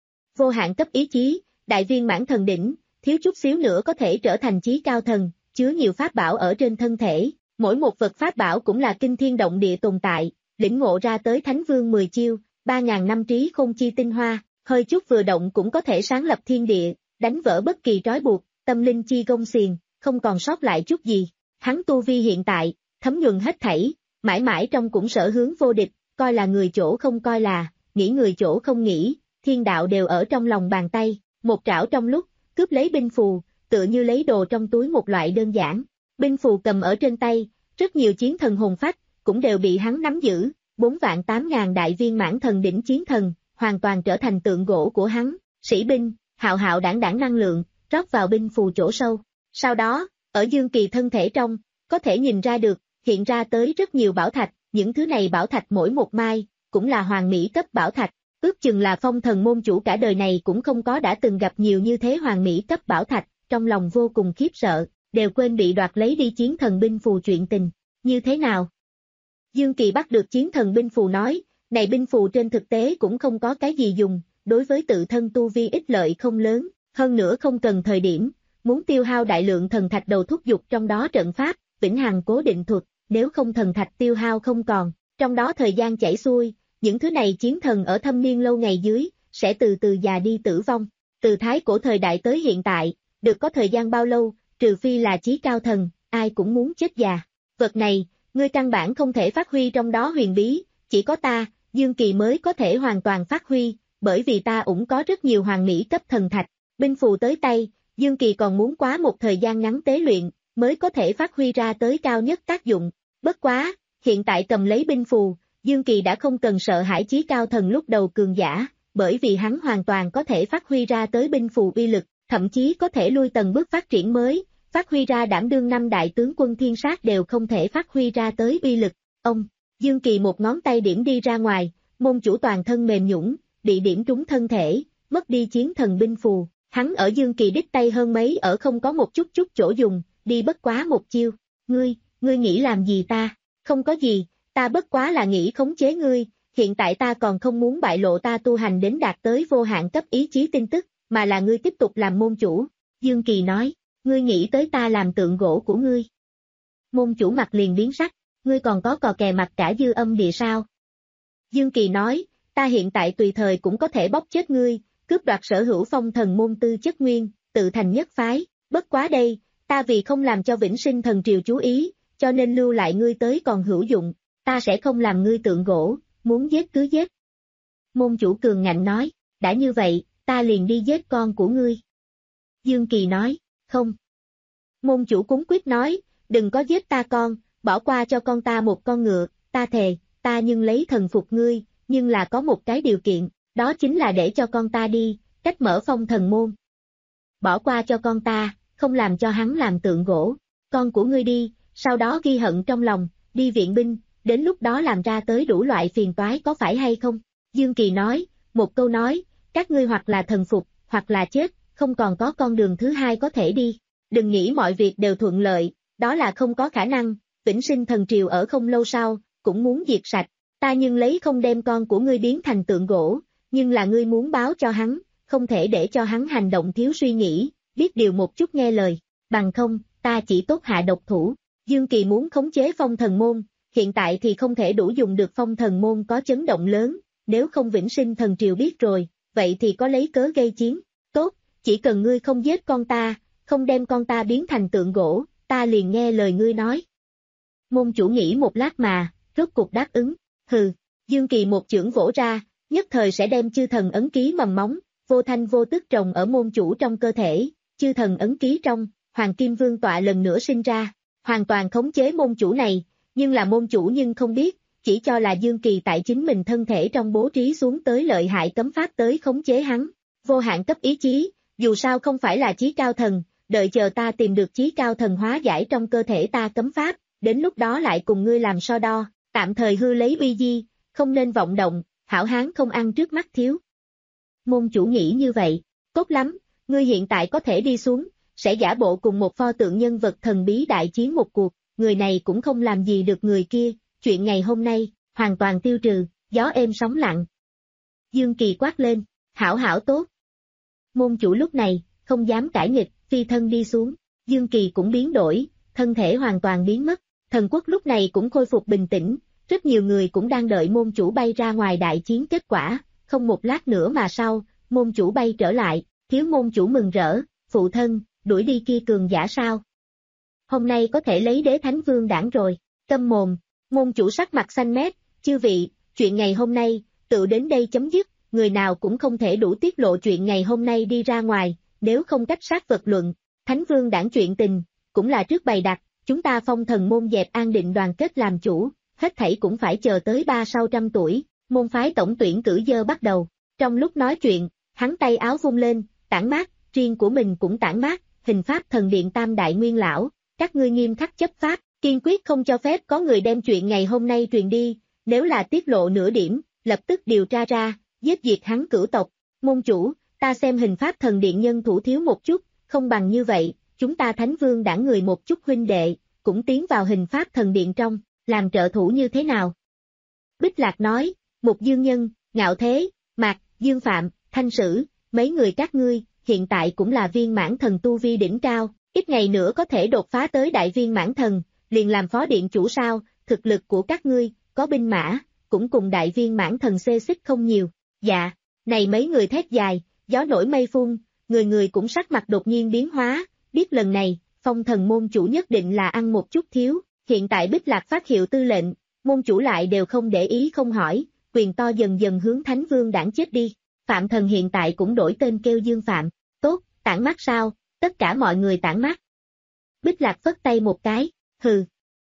Vô hạn cấp ý chí, đại viên mãn thần đỉnh, thiếu chút xíu nữa có thể trở thành chí cao thần, chứa nhiều pháp bảo ở trên thân thể, mỗi một vật pháp bảo cũng là kinh thiên động địa tồn tại, lĩnh ngộ ra tới thánh vương mười chiêu, ba ngàn năm trí khôn chi tinh hoa, hơi chút vừa động cũng có thể sáng lập thiên địa, đánh vỡ bất kỳ trói buộc, tâm linh chi gông xiềng, không còn sót lại chút gì. Hắn tu vi hiện tại, thấm nhuần hết thảy, mãi mãi trong cũng sở hướng vô địch, coi là người chỗ không coi là, nghĩ người chỗ không nghĩ, thiên đạo đều ở trong lòng bàn tay, một trảo trong lúc, cướp lấy binh phù, tựa như lấy đồ trong túi một loại đơn giản. Binh phù cầm ở trên tay, rất nhiều chiến thần hồn phách, cũng đều bị hắn nắm giữ, bốn vạn tám ngàn đại viên mãn thần đỉnh chiến thần, hoàn toàn trở thành tượng gỗ của hắn, sĩ binh, hạo hạo đảng đảng năng lượng, rót vào binh phù chỗ sâu. Sau đó, ở Dương Kỳ thân thể trong, có thể nhìn ra được, hiện ra tới rất nhiều bảo thạch, những thứ này bảo thạch mỗi một mai, cũng là hoàng mỹ cấp bảo thạch, ước chừng là phong thần môn chủ cả đời này cũng không có đã từng gặp nhiều như thế hoàng mỹ cấp bảo thạch, trong lòng vô cùng khiếp sợ, đều quên bị đoạt lấy đi chiến thần binh phù chuyện tình, như thế nào? Dương Kỳ bắt được chiến thần binh phù nói, Này binh phù trên thực tế cũng không có cái gì dùng, đối với tự thân tu vi ích lợi không lớn, hơn nữa không cần thời điểm, muốn tiêu hao đại lượng thần thạch đầu thúc dục trong đó trận pháp, vĩnh hằng cố định thuật, nếu không thần thạch tiêu hao không còn, trong đó thời gian chảy xuôi, những thứ này chiến thần ở thâm niên lâu ngày dưới, sẽ từ từ già đi tử vong. Từ thái cổ thời đại tới hiện tại, được có thời gian bao lâu, trừ phi là chí cao thần, ai cũng muốn chết già. Vật này, ngươi căn bản không thể phát huy trong đó huyền bí, chỉ có ta, Dương Kỳ mới có thể hoàn toàn phát huy, bởi vì ta cũng có rất nhiều hoàng mỹ cấp thần thạch. Binh phù tới tay, Dương Kỳ còn muốn quá một thời gian ngắn tế luyện, mới có thể phát huy ra tới cao nhất tác dụng. Bất quá, hiện tại cầm lấy binh phù, Dương Kỳ đã không cần sợ hãi chí cao thần lúc đầu cường giả, bởi vì hắn hoàn toàn có thể phát huy ra tới binh phù uy lực, thậm chí có thể lui tầng bước phát triển mới, phát huy ra đảm đương năm đại tướng quân thiên sát đều không thể phát huy ra tới uy lực. Ông, Dương Kỳ một ngón tay điểm đi ra ngoài, môn chủ toàn thân mềm nhũn, bị điểm trúng thân thể, mất đi chiến thần binh phù. Hắn ở Dương Kỳ đích tay hơn mấy ở không có một chút chút chỗ dùng, đi bất quá một chiêu. Ngươi, ngươi nghĩ làm gì ta? Không có gì, ta bất quá là nghĩ khống chế ngươi, hiện tại ta còn không muốn bại lộ ta tu hành đến đạt tới vô hạn cấp ý chí tin tức, mà là ngươi tiếp tục làm môn chủ. Dương Kỳ nói, ngươi nghĩ tới ta làm tượng gỗ của ngươi. Môn chủ mặt liền biến sắc, ngươi còn có cò kè mặt cả dư âm địa sao? Dương Kỳ nói, ta hiện tại tùy thời cũng có thể bóc chết ngươi, cướp đoạt sở hữu phong thần môn tư chất nguyên, tự thành nhất phái, bất quá đây, ta vì không làm cho Vĩnh Sinh thần triều chú ý, cho nên lưu lại ngươi tới còn hữu dụng, ta sẽ không làm ngươi tượng gỗ, muốn giết cứ giết. Môn chủ cường ngạnh nói, đã như vậy, ta liền đi giết con của ngươi. Dương Kỳ nói, không. Môn chủ cúng quyết nói, đừng có giết ta con, bỏ qua cho con ta một con ngựa, ta thề, ta nhưng lấy thần phục ngươi, nhưng là có một cái điều kiện, đó chính là để cho con ta đi, cách mở phong thần môn. Bỏ qua cho con ta, không làm cho hắn làm tượng gỗ, con của ngươi đi, sau đó ghi hận trong lòng, đi viện binh, đến lúc đó làm ra tới đủ loại phiền toái có phải hay không? Dương Kỳ nói, một câu nói, các ngươi hoặc là thần phục, hoặc là chết, không còn có con đường thứ hai có thể đi. Đừng nghĩ mọi việc đều thuận lợi, đó là không có khả năng, Vĩnh Sinh thần triều ở không lâu sau, cũng muốn diệt sạch, ta nhưng lấy không đem con của ngươi biến thành tượng gỗ, nhưng là ngươi muốn báo cho hắn, không thể để cho hắn hành động thiếu suy nghĩ, biết điều một chút nghe lời, bằng không, ta chỉ tốt hạ độc thủ. Dương Kỳ muốn khống chế phong thần môn, hiện tại thì không thể đủ dùng được phong thần môn có chấn động lớn, nếu không Vĩnh Sinh thần triều biết rồi, vậy thì có lấy cớ gây chiến, tốt, chỉ cần ngươi không giết con ta, không đem con ta biến thành tượng gỗ, ta liền nghe lời ngươi nói. Môn chủ nghĩ một lát mà, rốt cục đáp ứng, hừ, Dương Kỳ một chưởng vỗ ra, nhất thời sẽ đem chư thần ấn ký mầm móng, vô thanh vô tức trồng ở môn chủ trong cơ thể, chư thần ấn ký trong, Hoàng Kim Vương tọa lần nữa sinh ra, hoàn toàn khống chế môn chủ này, nhưng là môn chủ nhưng không biết, chỉ cho là Dương Kỳ tại chính mình thân thể trong bố trí xuống tới lợi hại cấm pháp tới khống chế hắn, vô hạn cấp ý chí, dù sao không phải là chí cao thần, đợi chờ ta tìm được chí cao thần hóa giải trong cơ thể ta cấm pháp, đến lúc đó lại cùng ngươi làm so đo, tạm thời hư lấy uy di, không nên vọng động, hảo hán không ăn trước mắt thiếu. Môn chủ nghĩ như vậy, tốt lắm, ngươi hiện tại có thể đi xuống, sẽ giả bộ cùng một pho tượng nhân vật thần bí đại chiến một cuộc, người này cũng không làm gì được người kia, chuyện ngày hôm nay, hoàn toàn tiêu trừ, gió êm sóng lặng. Dương Kỳ quát lên, hảo hảo tốt. Môn chủ lúc này, không dám cãi nghịch, phi thân đi xuống, Dương Kỳ cũng biến đổi, thân thể hoàn toàn biến mất, thần quốc lúc này cũng khôi phục bình tĩnh, rất nhiều người cũng đang đợi môn chủ bay ra ngoài đại chiến kết quả, không một lát nữa mà sau, môn chủ bay trở lại, thiếu môn chủ mừng rỡ, phụ thân, đuổi đi kia cường giả sao? Hôm nay có thể lấy đế thánh vương đảng rồi, câm mồm, môn chủ sắc mặt xanh mét, chư vị, chuyện ngày hôm nay, tự đến đây chấm dứt, người nào cũng không thể đủ tiết lộ chuyện ngày hôm nay đi ra ngoài, nếu không cách sát vật luận, thánh vương đảng chuyện tình, cũng là trước bày đặt, chúng ta phong thần môn dẹp an định đoàn kết làm chủ, hết thảy cũng phải chờ tới ba sau trăm tuổi, môn phái tổng tuyển cử dơ bắt đầu, trong lúc nói chuyện, hắn tay áo vung lên, tản mát, riêng của mình cũng tản mát, hình pháp thần điện tam đại nguyên lão, các ngươi nghiêm khắc chấp pháp, kiên quyết không cho phép có người đem chuyện ngày hôm nay truyền đi, nếu là tiết lộ nửa điểm, lập tức điều tra ra, giết diệt hắn cửu tộc, môn chủ, ta xem hình pháp thần điện nhân thủ thiếu một chút, không bằng như vậy, chúng ta thánh vương đảng người một chút huynh đệ, cũng tiến vào hình pháp thần điện trong, làm trợ thủ như thế nào? Bích Lạc nói, Mục Dương Nhân, Ngạo Thế, Mạc, Dương Phạm, Thanh Sử, mấy người các ngươi, hiện tại cũng là viên mãn thần tu vi đỉnh cao, ít ngày nữa có thể đột phá tới đại viên mãn thần, liền làm phó điện chủ sao, thực lực của các ngươi, có binh mã, cũng cùng đại viên mãn thần xê xích không nhiều. Dạ, này mấy người thét dài, gió nổi mây phun, người người cũng sắc mặt đột nhiên biến hóa, biết lần này, Phong Thần môn chủ nhất định là ăn một chút thiếu, hiện tại Bích Lạc phát hiệu tư lệnh, môn chủ lại đều không để ý không hỏi, quyền to dần dần hướng Thánh Vương đảng chết đi. Phạm Thần hiện tại cũng đổi tên kêu Dương Phạm, tốt, tản mắt sao, tất cả mọi người tản mắt. Bích Lạc phất tay một cái, hừ.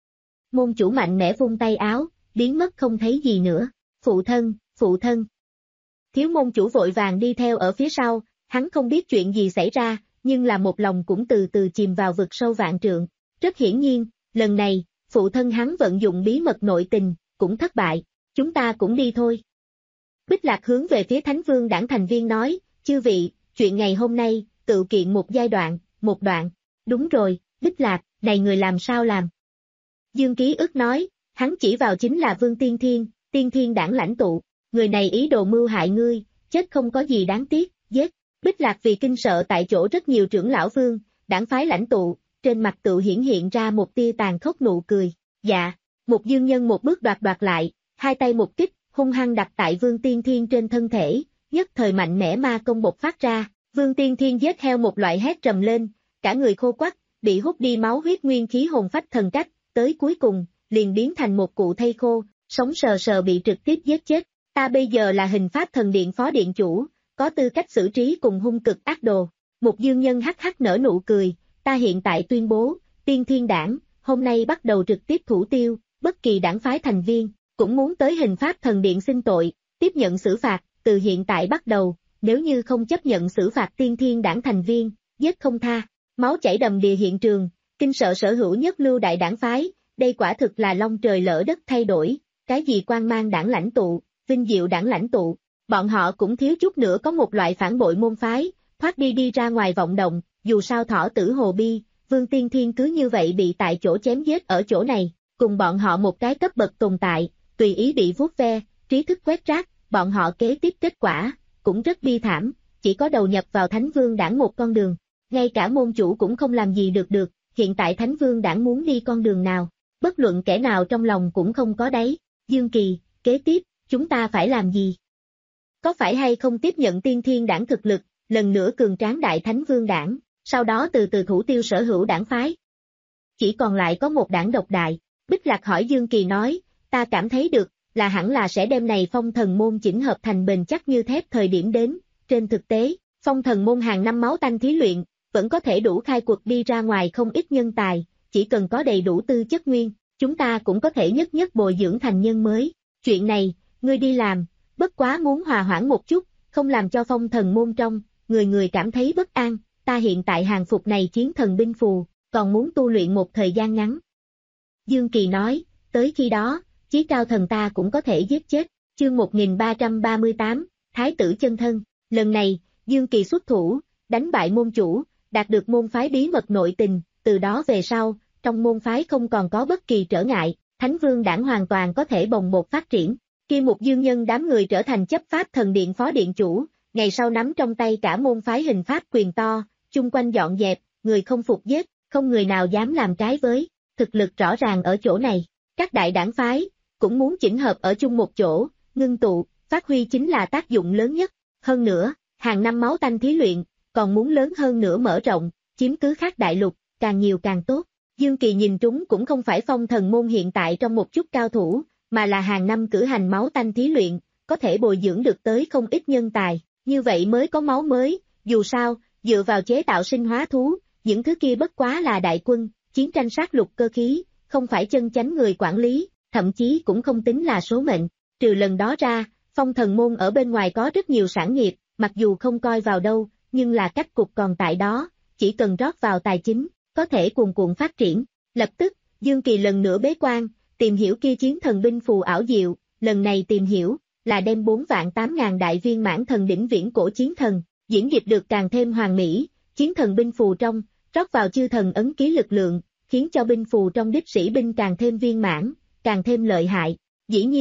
Môn chủ mạnh mẽ vung tay áo, biến mất không thấy gì nữa, phụ thân, phụ thân. Thiếu môn chủ vội vàng đi theo ở phía sau, hắn không biết chuyện gì xảy ra, nhưng là một lòng cũng từ từ chìm vào vực sâu vạn trượng. Rất hiển nhiên, lần này, phụ thân hắn vận dụng bí mật nội tình, cũng thất bại, chúng ta cũng đi thôi. Bích Lạc hướng về phía Thánh Vương đảng thành viên nói, chư vị, chuyện ngày hôm nay, tự kiện một giai đoạn, một đoạn. Đúng rồi, Bích Lạc, này người làm sao làm? Dương Ký ức nói, hắn chỉ vào chính là Vương Tiên Thiên, Tiên Thiên đảng lãnh tụ, người này ý đồ mưu hại ngươi, chết không có gì đáng tiếc, giết. Bích Lạc vì kinh sợ tại chỗ rất nhiều trưởng lão vương, đảng phái lãnh tụ, trên mặt tự hiển hiện ra một tia tàn khốc nụ cười, dạ. Một Dương Nhân một bước đoạt đoạt lại, hai tay một kích, hung hăng đặt tại Vương Tiên Thiên trên thân thể, nhất thời mạnh mẽ ma công bộc phát ra, Vương Tiên Thiên giết heo một loại hét trầm lên, cả người khô quắt, bị hút đi máu huyết nguyên khí hồn phách thần cách, tới cuối cùng, liền biến thành một cụ thây khô, sống sờ sờ bị trực tiếp giết chết. Ta bây giờ là hình pháp thần điện phó điện chủ, có tư cách xử trí cùng hung cực ác đồ. Một Dương Nhân hắc hắc nở nụ cười, ta hiện tại tuyên bố, Tiên Thiên đảng, hôm nay bắt đầu trực tiếp thủ tiêu, bất kỳ đảng phái thành viên, cũng muốn tới hình pháp thần điện xin tội, tiếp nhận xử phạt, từ hiện tại bắt đầu, nếu như không chấp nhận xử phạt Tiên Thiên đảng thành viên, giết không tha. Máu chảy đầm đìa hiện trường, kinh sợ sở hữu nhất lưu đại đảng phái, đây quả thực là long trời lỡ đất thay đổi, cái gì quan mang đảng lãnh tụ, vinh diệu đảng lãnh tụ, bọn họ cũng thiếu chút nữa có một loại phản bội môn phái, thoát đi đi ra ngoài vọng động, dù sao thỏ tử hồ bi, Vương Tiên Thiên cứ như vậy bị tại chỗ chém giết ở chỗ này, cùng bọn họ một cái cấp bậc tồn tại, tùy ý bị vuốt ve, trí thức quét rác, bọn họ kế tiếp kết quả, cũng rất bi thảm, chỉ có đầu nhập vào Thánh Vương đảng một con đường, ngay cả môn chủ cũng không làm gì được được, hiện tại Thánh Vương đảng muốn đi con đường nào, bất luận kẻ nào trong lòng cũng không có đáy. Dương Kỳ, kế tiếp, chúng ta phải làm gì? Có phải hay không tiếp nhận Tiên Thiên đảng thực lực, lần nữa cường tráng đại Thánh Vương đảng, sau đó từ từ thủ tiêu sở hữu đảng phái? Chỉ còn lại có một đảng độc đại. Bích Lạc hỏi Dương Kỳ nói, ta cảm thấy được, là hẳn là sẽ đem này Phong Thần môn chỉnh hợp thành bền chắc như thép thời điểm đến. Trên thực tế, Phong Thần môn hàng năm máu tanh thí luyện, vẫn có thể đủ khai cuộc đi ra ngoài không ít nhân tài, chỉ cần có đầy đủ tư chất nguyên, chúng ta cũng có thể nhất nhất bồi dưỡng thành nhân mới. Chuyện này, ngươi đi làm, bất quá muốn hòa hoãn một chút, không làm cho Phong Thần môn trong, người người cảm thấy bất an, ta hiện tại hàng phục này chiến thần binh phù, còn muốn tu luyện một thời gian ngắn. Dương Kỳ nói, tới khi đó, chí cao thần ta cũng có thể giết chết. Chương một nghìn ba trăm ba mươi tám, Thái tử chân thân. Lần này, Dương Kỳ xuất thủ, đánh bại môn chủ, đạt được môn phái bí mật nội tình, từ đó về sau, trong môn phái không còn có bất kỳ trở ngại, Thánh Vương đảng hoàn toàn có thể bồng bột phát triển. Khi Mục Dương Nhân đám người trở thành chấp pháp thần điện phó điện chủ, ngày sau nắm trong tay cả môn phái hình pháp quyền to, chung quanh dọn dẹp, người không phục giết, không người nào dám làm trái với, thực lực rõ ràng ở chỗ này. Các đại đảng phái, cũng muốn chỉnh hợp ở chung một chỗ, ngưng tụ, phát huy chính là tác dụng lớn nhất. Hơn nữa, hàng năm máu tanh thí luyện, còn muốn lớn hơn nữa mở rộng, chiếm cứ khác đại lục, càng nhiều càng tốt. Dương Kỳ nhìn trúng cũng không phải Phong Thần môn hiện tại trong một chút cao thủ, mà là hàng năm cử hành máu tanh thí luyện, có thể bồi dưỡng được tới không ít nhân tài, như vậy mới có máu mới, dù sao, dựa vào chế tạo sinh hóa thú, những thứ kia bất quá là đại quân, chiến tranh sát lục cơ khí, không phải chân chánh người quản lý, thậm chí cũng không tính là số mệnh. Trừ lần đó ra, Phong Thần môn ở bên ngoài có rất nhiều sản nghiệp, mặc dù không coi vào đâu, nhưng là cách cục còn tại đó, chỉ cần rót vào tài chính, có thể cuồn cuộn phát triển. Lập tức, Dương Kỳ lần nữa bế quan, tìm hiểu kia chiến thần binh phù ảo diệu, lần này tìm hiểu, là đem bốn vạn tám ngàn đại viên mãn thần đỉnh viễn cổ chiến thần, diễn dịch được càng thêm hoàn mỹ, chiến thần binh phù trong, rót vào chư thần ấn ký lực lượng, khiến cho binh phù trong đích sĩ binh càng thêm viên mãn, càng thêm lợi hại. Dĩ nhiên,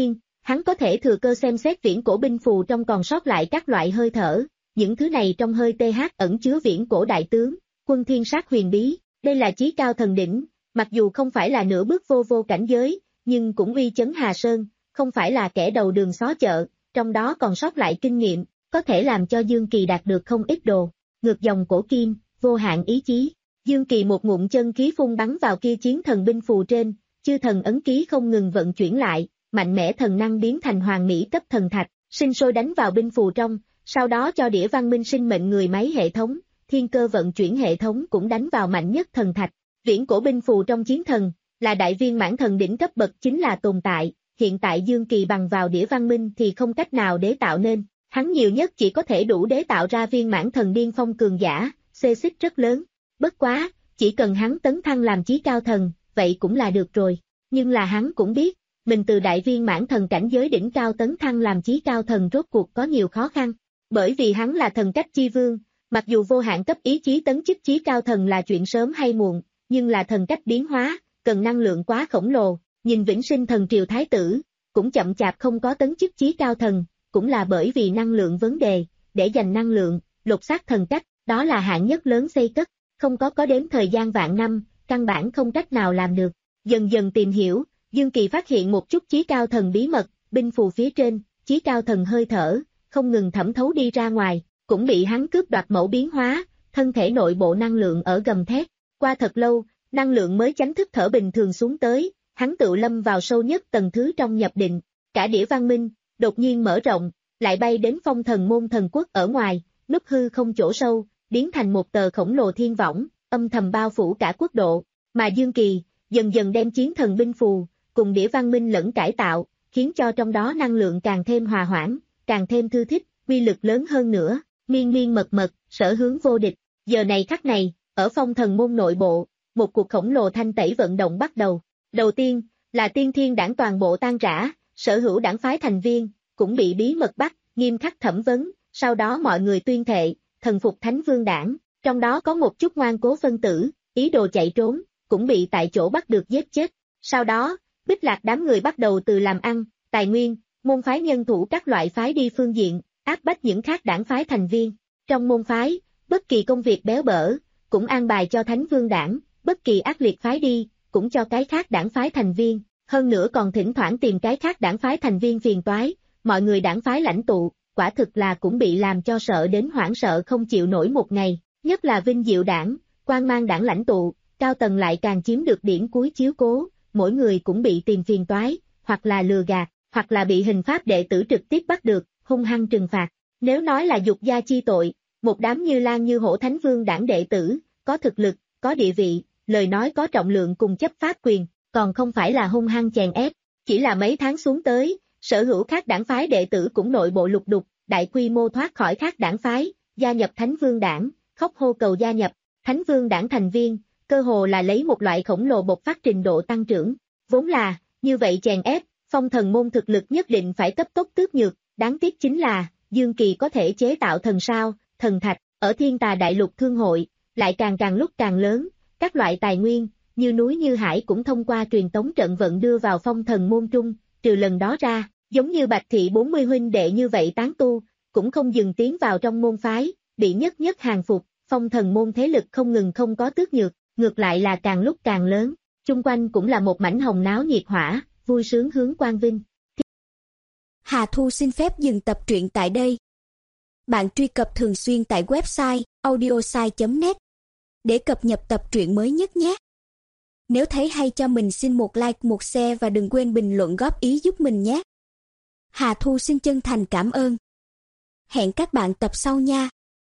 Hắn có thể thừa cơ xem xét viễn cổ binh phù trong còn sót lại các loại hơi thở, những thứ này trong hơi th ẩn chứa viễn cổ đại tướng, quân thiên sát huyền bí, đây là chí cao thần đỉnh, mặc dù không phải là nửa bước vô vô cảnh giới, nhưng cũng uy chấn Hà Sơn, không phải là kẻ đầu đường xó chợ, trong đó còn sót lại kinh nghiệm, có thể làm cho Dương Kỳ đạt được không ít đồ, ngược dòng cổ kim, vô hạn ý chí. Dương Kỳ một ngụm chân khí phun bắn vào kia chiến thần binh phù trên, chư thần ấn ký không ngừng vận chuyển lại, mạnh mẽ thần năng biến thành hoàng mỹ cấp thần thạch, sinh sôi đánh vào binh phù trong, sau đó cho đĩa văn minh sinh mệnh người máy hệ thống, thiên cơ vận chuyển hệ thống cũng đánh vào mạnh nhất thần thạch. Viễn cổ binh phù trong chiến thần, là đại viên mãn thần đỉnh cấp bậc chính là tồn tại, hiện tại Dương Kỳ bằng vào đĩa văn minh thì không cách nào để tạo nên, hắn nhiều nhất chỉ có thể đủ để tạo ra viên mãn thần điên phong cường giả, xê xích rất lớn. Bất quá, chỉ cần hắn tấn thăng làm chí cao thần, vậy cũng là được rồi. Nhưng là hắn cũng biết, mình từ đại viên mãn thần cảnh giới đỉnh cao tấn thăng làm chí cao thần rốt cuộc có nhiều khó khăn. Bởi vì hắn là thần cách chi vương, mặc dù vô hạn cấp ý chí tấn chức chí cao thần là chuyện sớm hay muộn, nhưng là thần cách biến hóa, cần năng lượng quá khổng lồ, nhìn Vĩnh Sinh thần triều thái tử, cũng chậm chạp không có tấn chức chí cao thần, cũng là bởi vì năng lượng vấn đề, để dành năng lượng, lột xác thần cách, đó là hạng nhất lớn xây cất, không có có đến thời gian vạn năm, căn bản không cách nào làm được. Dần dần tìm hiểu, Dương Kỳ phát hiện một chút chí cao thần bí mật, binh phù phía trên, chí cao thần hơi thở, không ngừng thẩm thấu đi ra ngoài, cũng bị hắn cướp đoạt mẫu biến hóa, thân thể nội bộ năng lượng ở gầm thét. Qua thật lâu, năng lượng mới chánh thức thở bình thường xuống tới, hắn tự lâm vào sâu nhất tầng thứ trong nhập định, cả đĩa văn minh, đột nhiên mở rộng, lại bay đến phong thần môn thần quốc ở ngoài, núp hư không chỗ sâu, biến thành một tờ khổng lồ thiên võng, âm thầm bao phủ cả quốc độ, mà Dương Kỳ, dần dần đem chiến thần binh phù, cùng đĩa văn minh lẫn cải tạo, khiến cho trong đó năng lượng càng thêm hòa hoãn, càng thêm thư thích, uy lực lớn hơn nữa, miên miên mật mật, sở hướng vô địch. Giờ này khắc này, ở phong thần môn nội bộ, một cuộc khổng lồ thanh tẩy vận động bắt đầu. Đầu tiên, là tiên thiên đảng toàn bộ tan rã, sở hữu đảng phái thành viên, cũng bị bí mật bắt, nghiêm khắc thẩm vấn, sau đó mọi người tuyên thệ, thần phục Thánh Vương đảng, trong đó có một chút ngoan cố phân tử, ý đồ chạy trốn, cũng bị tại chỗ bắt được giết chết. Sau đó, Bích Lạc đám người bắt đầu từ làm ăn, tài nguyên, môn phái nhân thủ các loại phái đi phương diện, áp bách những khác đảng phái thành viên. Trong môn phái, bất kỳ công việc béo bở, cũng an bài cho Thánh Vương đảng, bất kỳ ác liệt phái đi, cũng cho cái khác đảng phái thành viên, hơn nữa còn thỉnh thoảng tìm cái khác đảng phái thành viên phiền toái, mọi người đảng phái lãnh tụ, quả thực là cũng bị làm cho sợ đến hoảng sợ không chịu nổi một ngày, nhất là Vinh Diệu đảng, Quang Mang đảng lãnh tụ, cao tầng lại càng chiếm được điểm cuối chiếu cố, mỗi người cũng bị tìm phiền toái, hoặc là lừa gạt, hoặc là bị hình pháp đệ tử trực tiếp bắt được, hung hăng trừng phạt. Nếu nói là dục gia chi tội, một đám như Lan như Hổ Thánh Vương đảng đệ tử, có thực lực, có địa vị, lời nói có trọng lượng cùng chấp pháp quyền, còn không phải là hung hăng chèn ép, chỉ là mấy tháng xuống tới, sở hữu khác đảng phái đệ tử cũng nội bộ lục đục, đại quy mô thoát khỏi khác đảng phái, gia nhập Thánh Vương đảng, khóc hô cầu gia nhập, Thánh Vương đảng thành viên, cơ hồ là lấy một loại khổng lồ bộc phát trình độ tăng trưởng, vốn là, như vậy chèn ép, phong thần môn thực lực nhất định phải cấp tốc tước nhược, đáng tiếc chính là, Dương Kỳ có thể chế tạo thần sao, thần thạch, ở Thiên Tà Đại Lục Thương hội, lại càng càng lúc càng lớn, các loại tài nguyên, như núi như hải cũng thông qua truyền tống trận vận đưa vào phong thần môn trung, trừ lần đó ra, giống như Bạch Thị bốn mươi huynh đệ như vậy tán tu, cũng không dừng tiến vào trong môn phái, bị nhất nhất hàng phục, phong thần môn thế lực không ngừng không có tước nhược, ngược lại là càng lúc càng lớn, chung quanh cũng là một mảnh hồng náo nhiệt hỏa, vui sướng hướng quang vinh. Hà Thu xin phép dừng tập truyện tại đây. Bạn truy cập thường xuyên tại website audiosai chấm net để cập nhật tập truyện mới nhất nhé. Nếu thấy hay cho mình xin một like, một share và đừng quên bình luận góp ý giúp mình nhé. Hà Thu xin chân thành cảm ơn. Hẹn các bạn tập sau nha.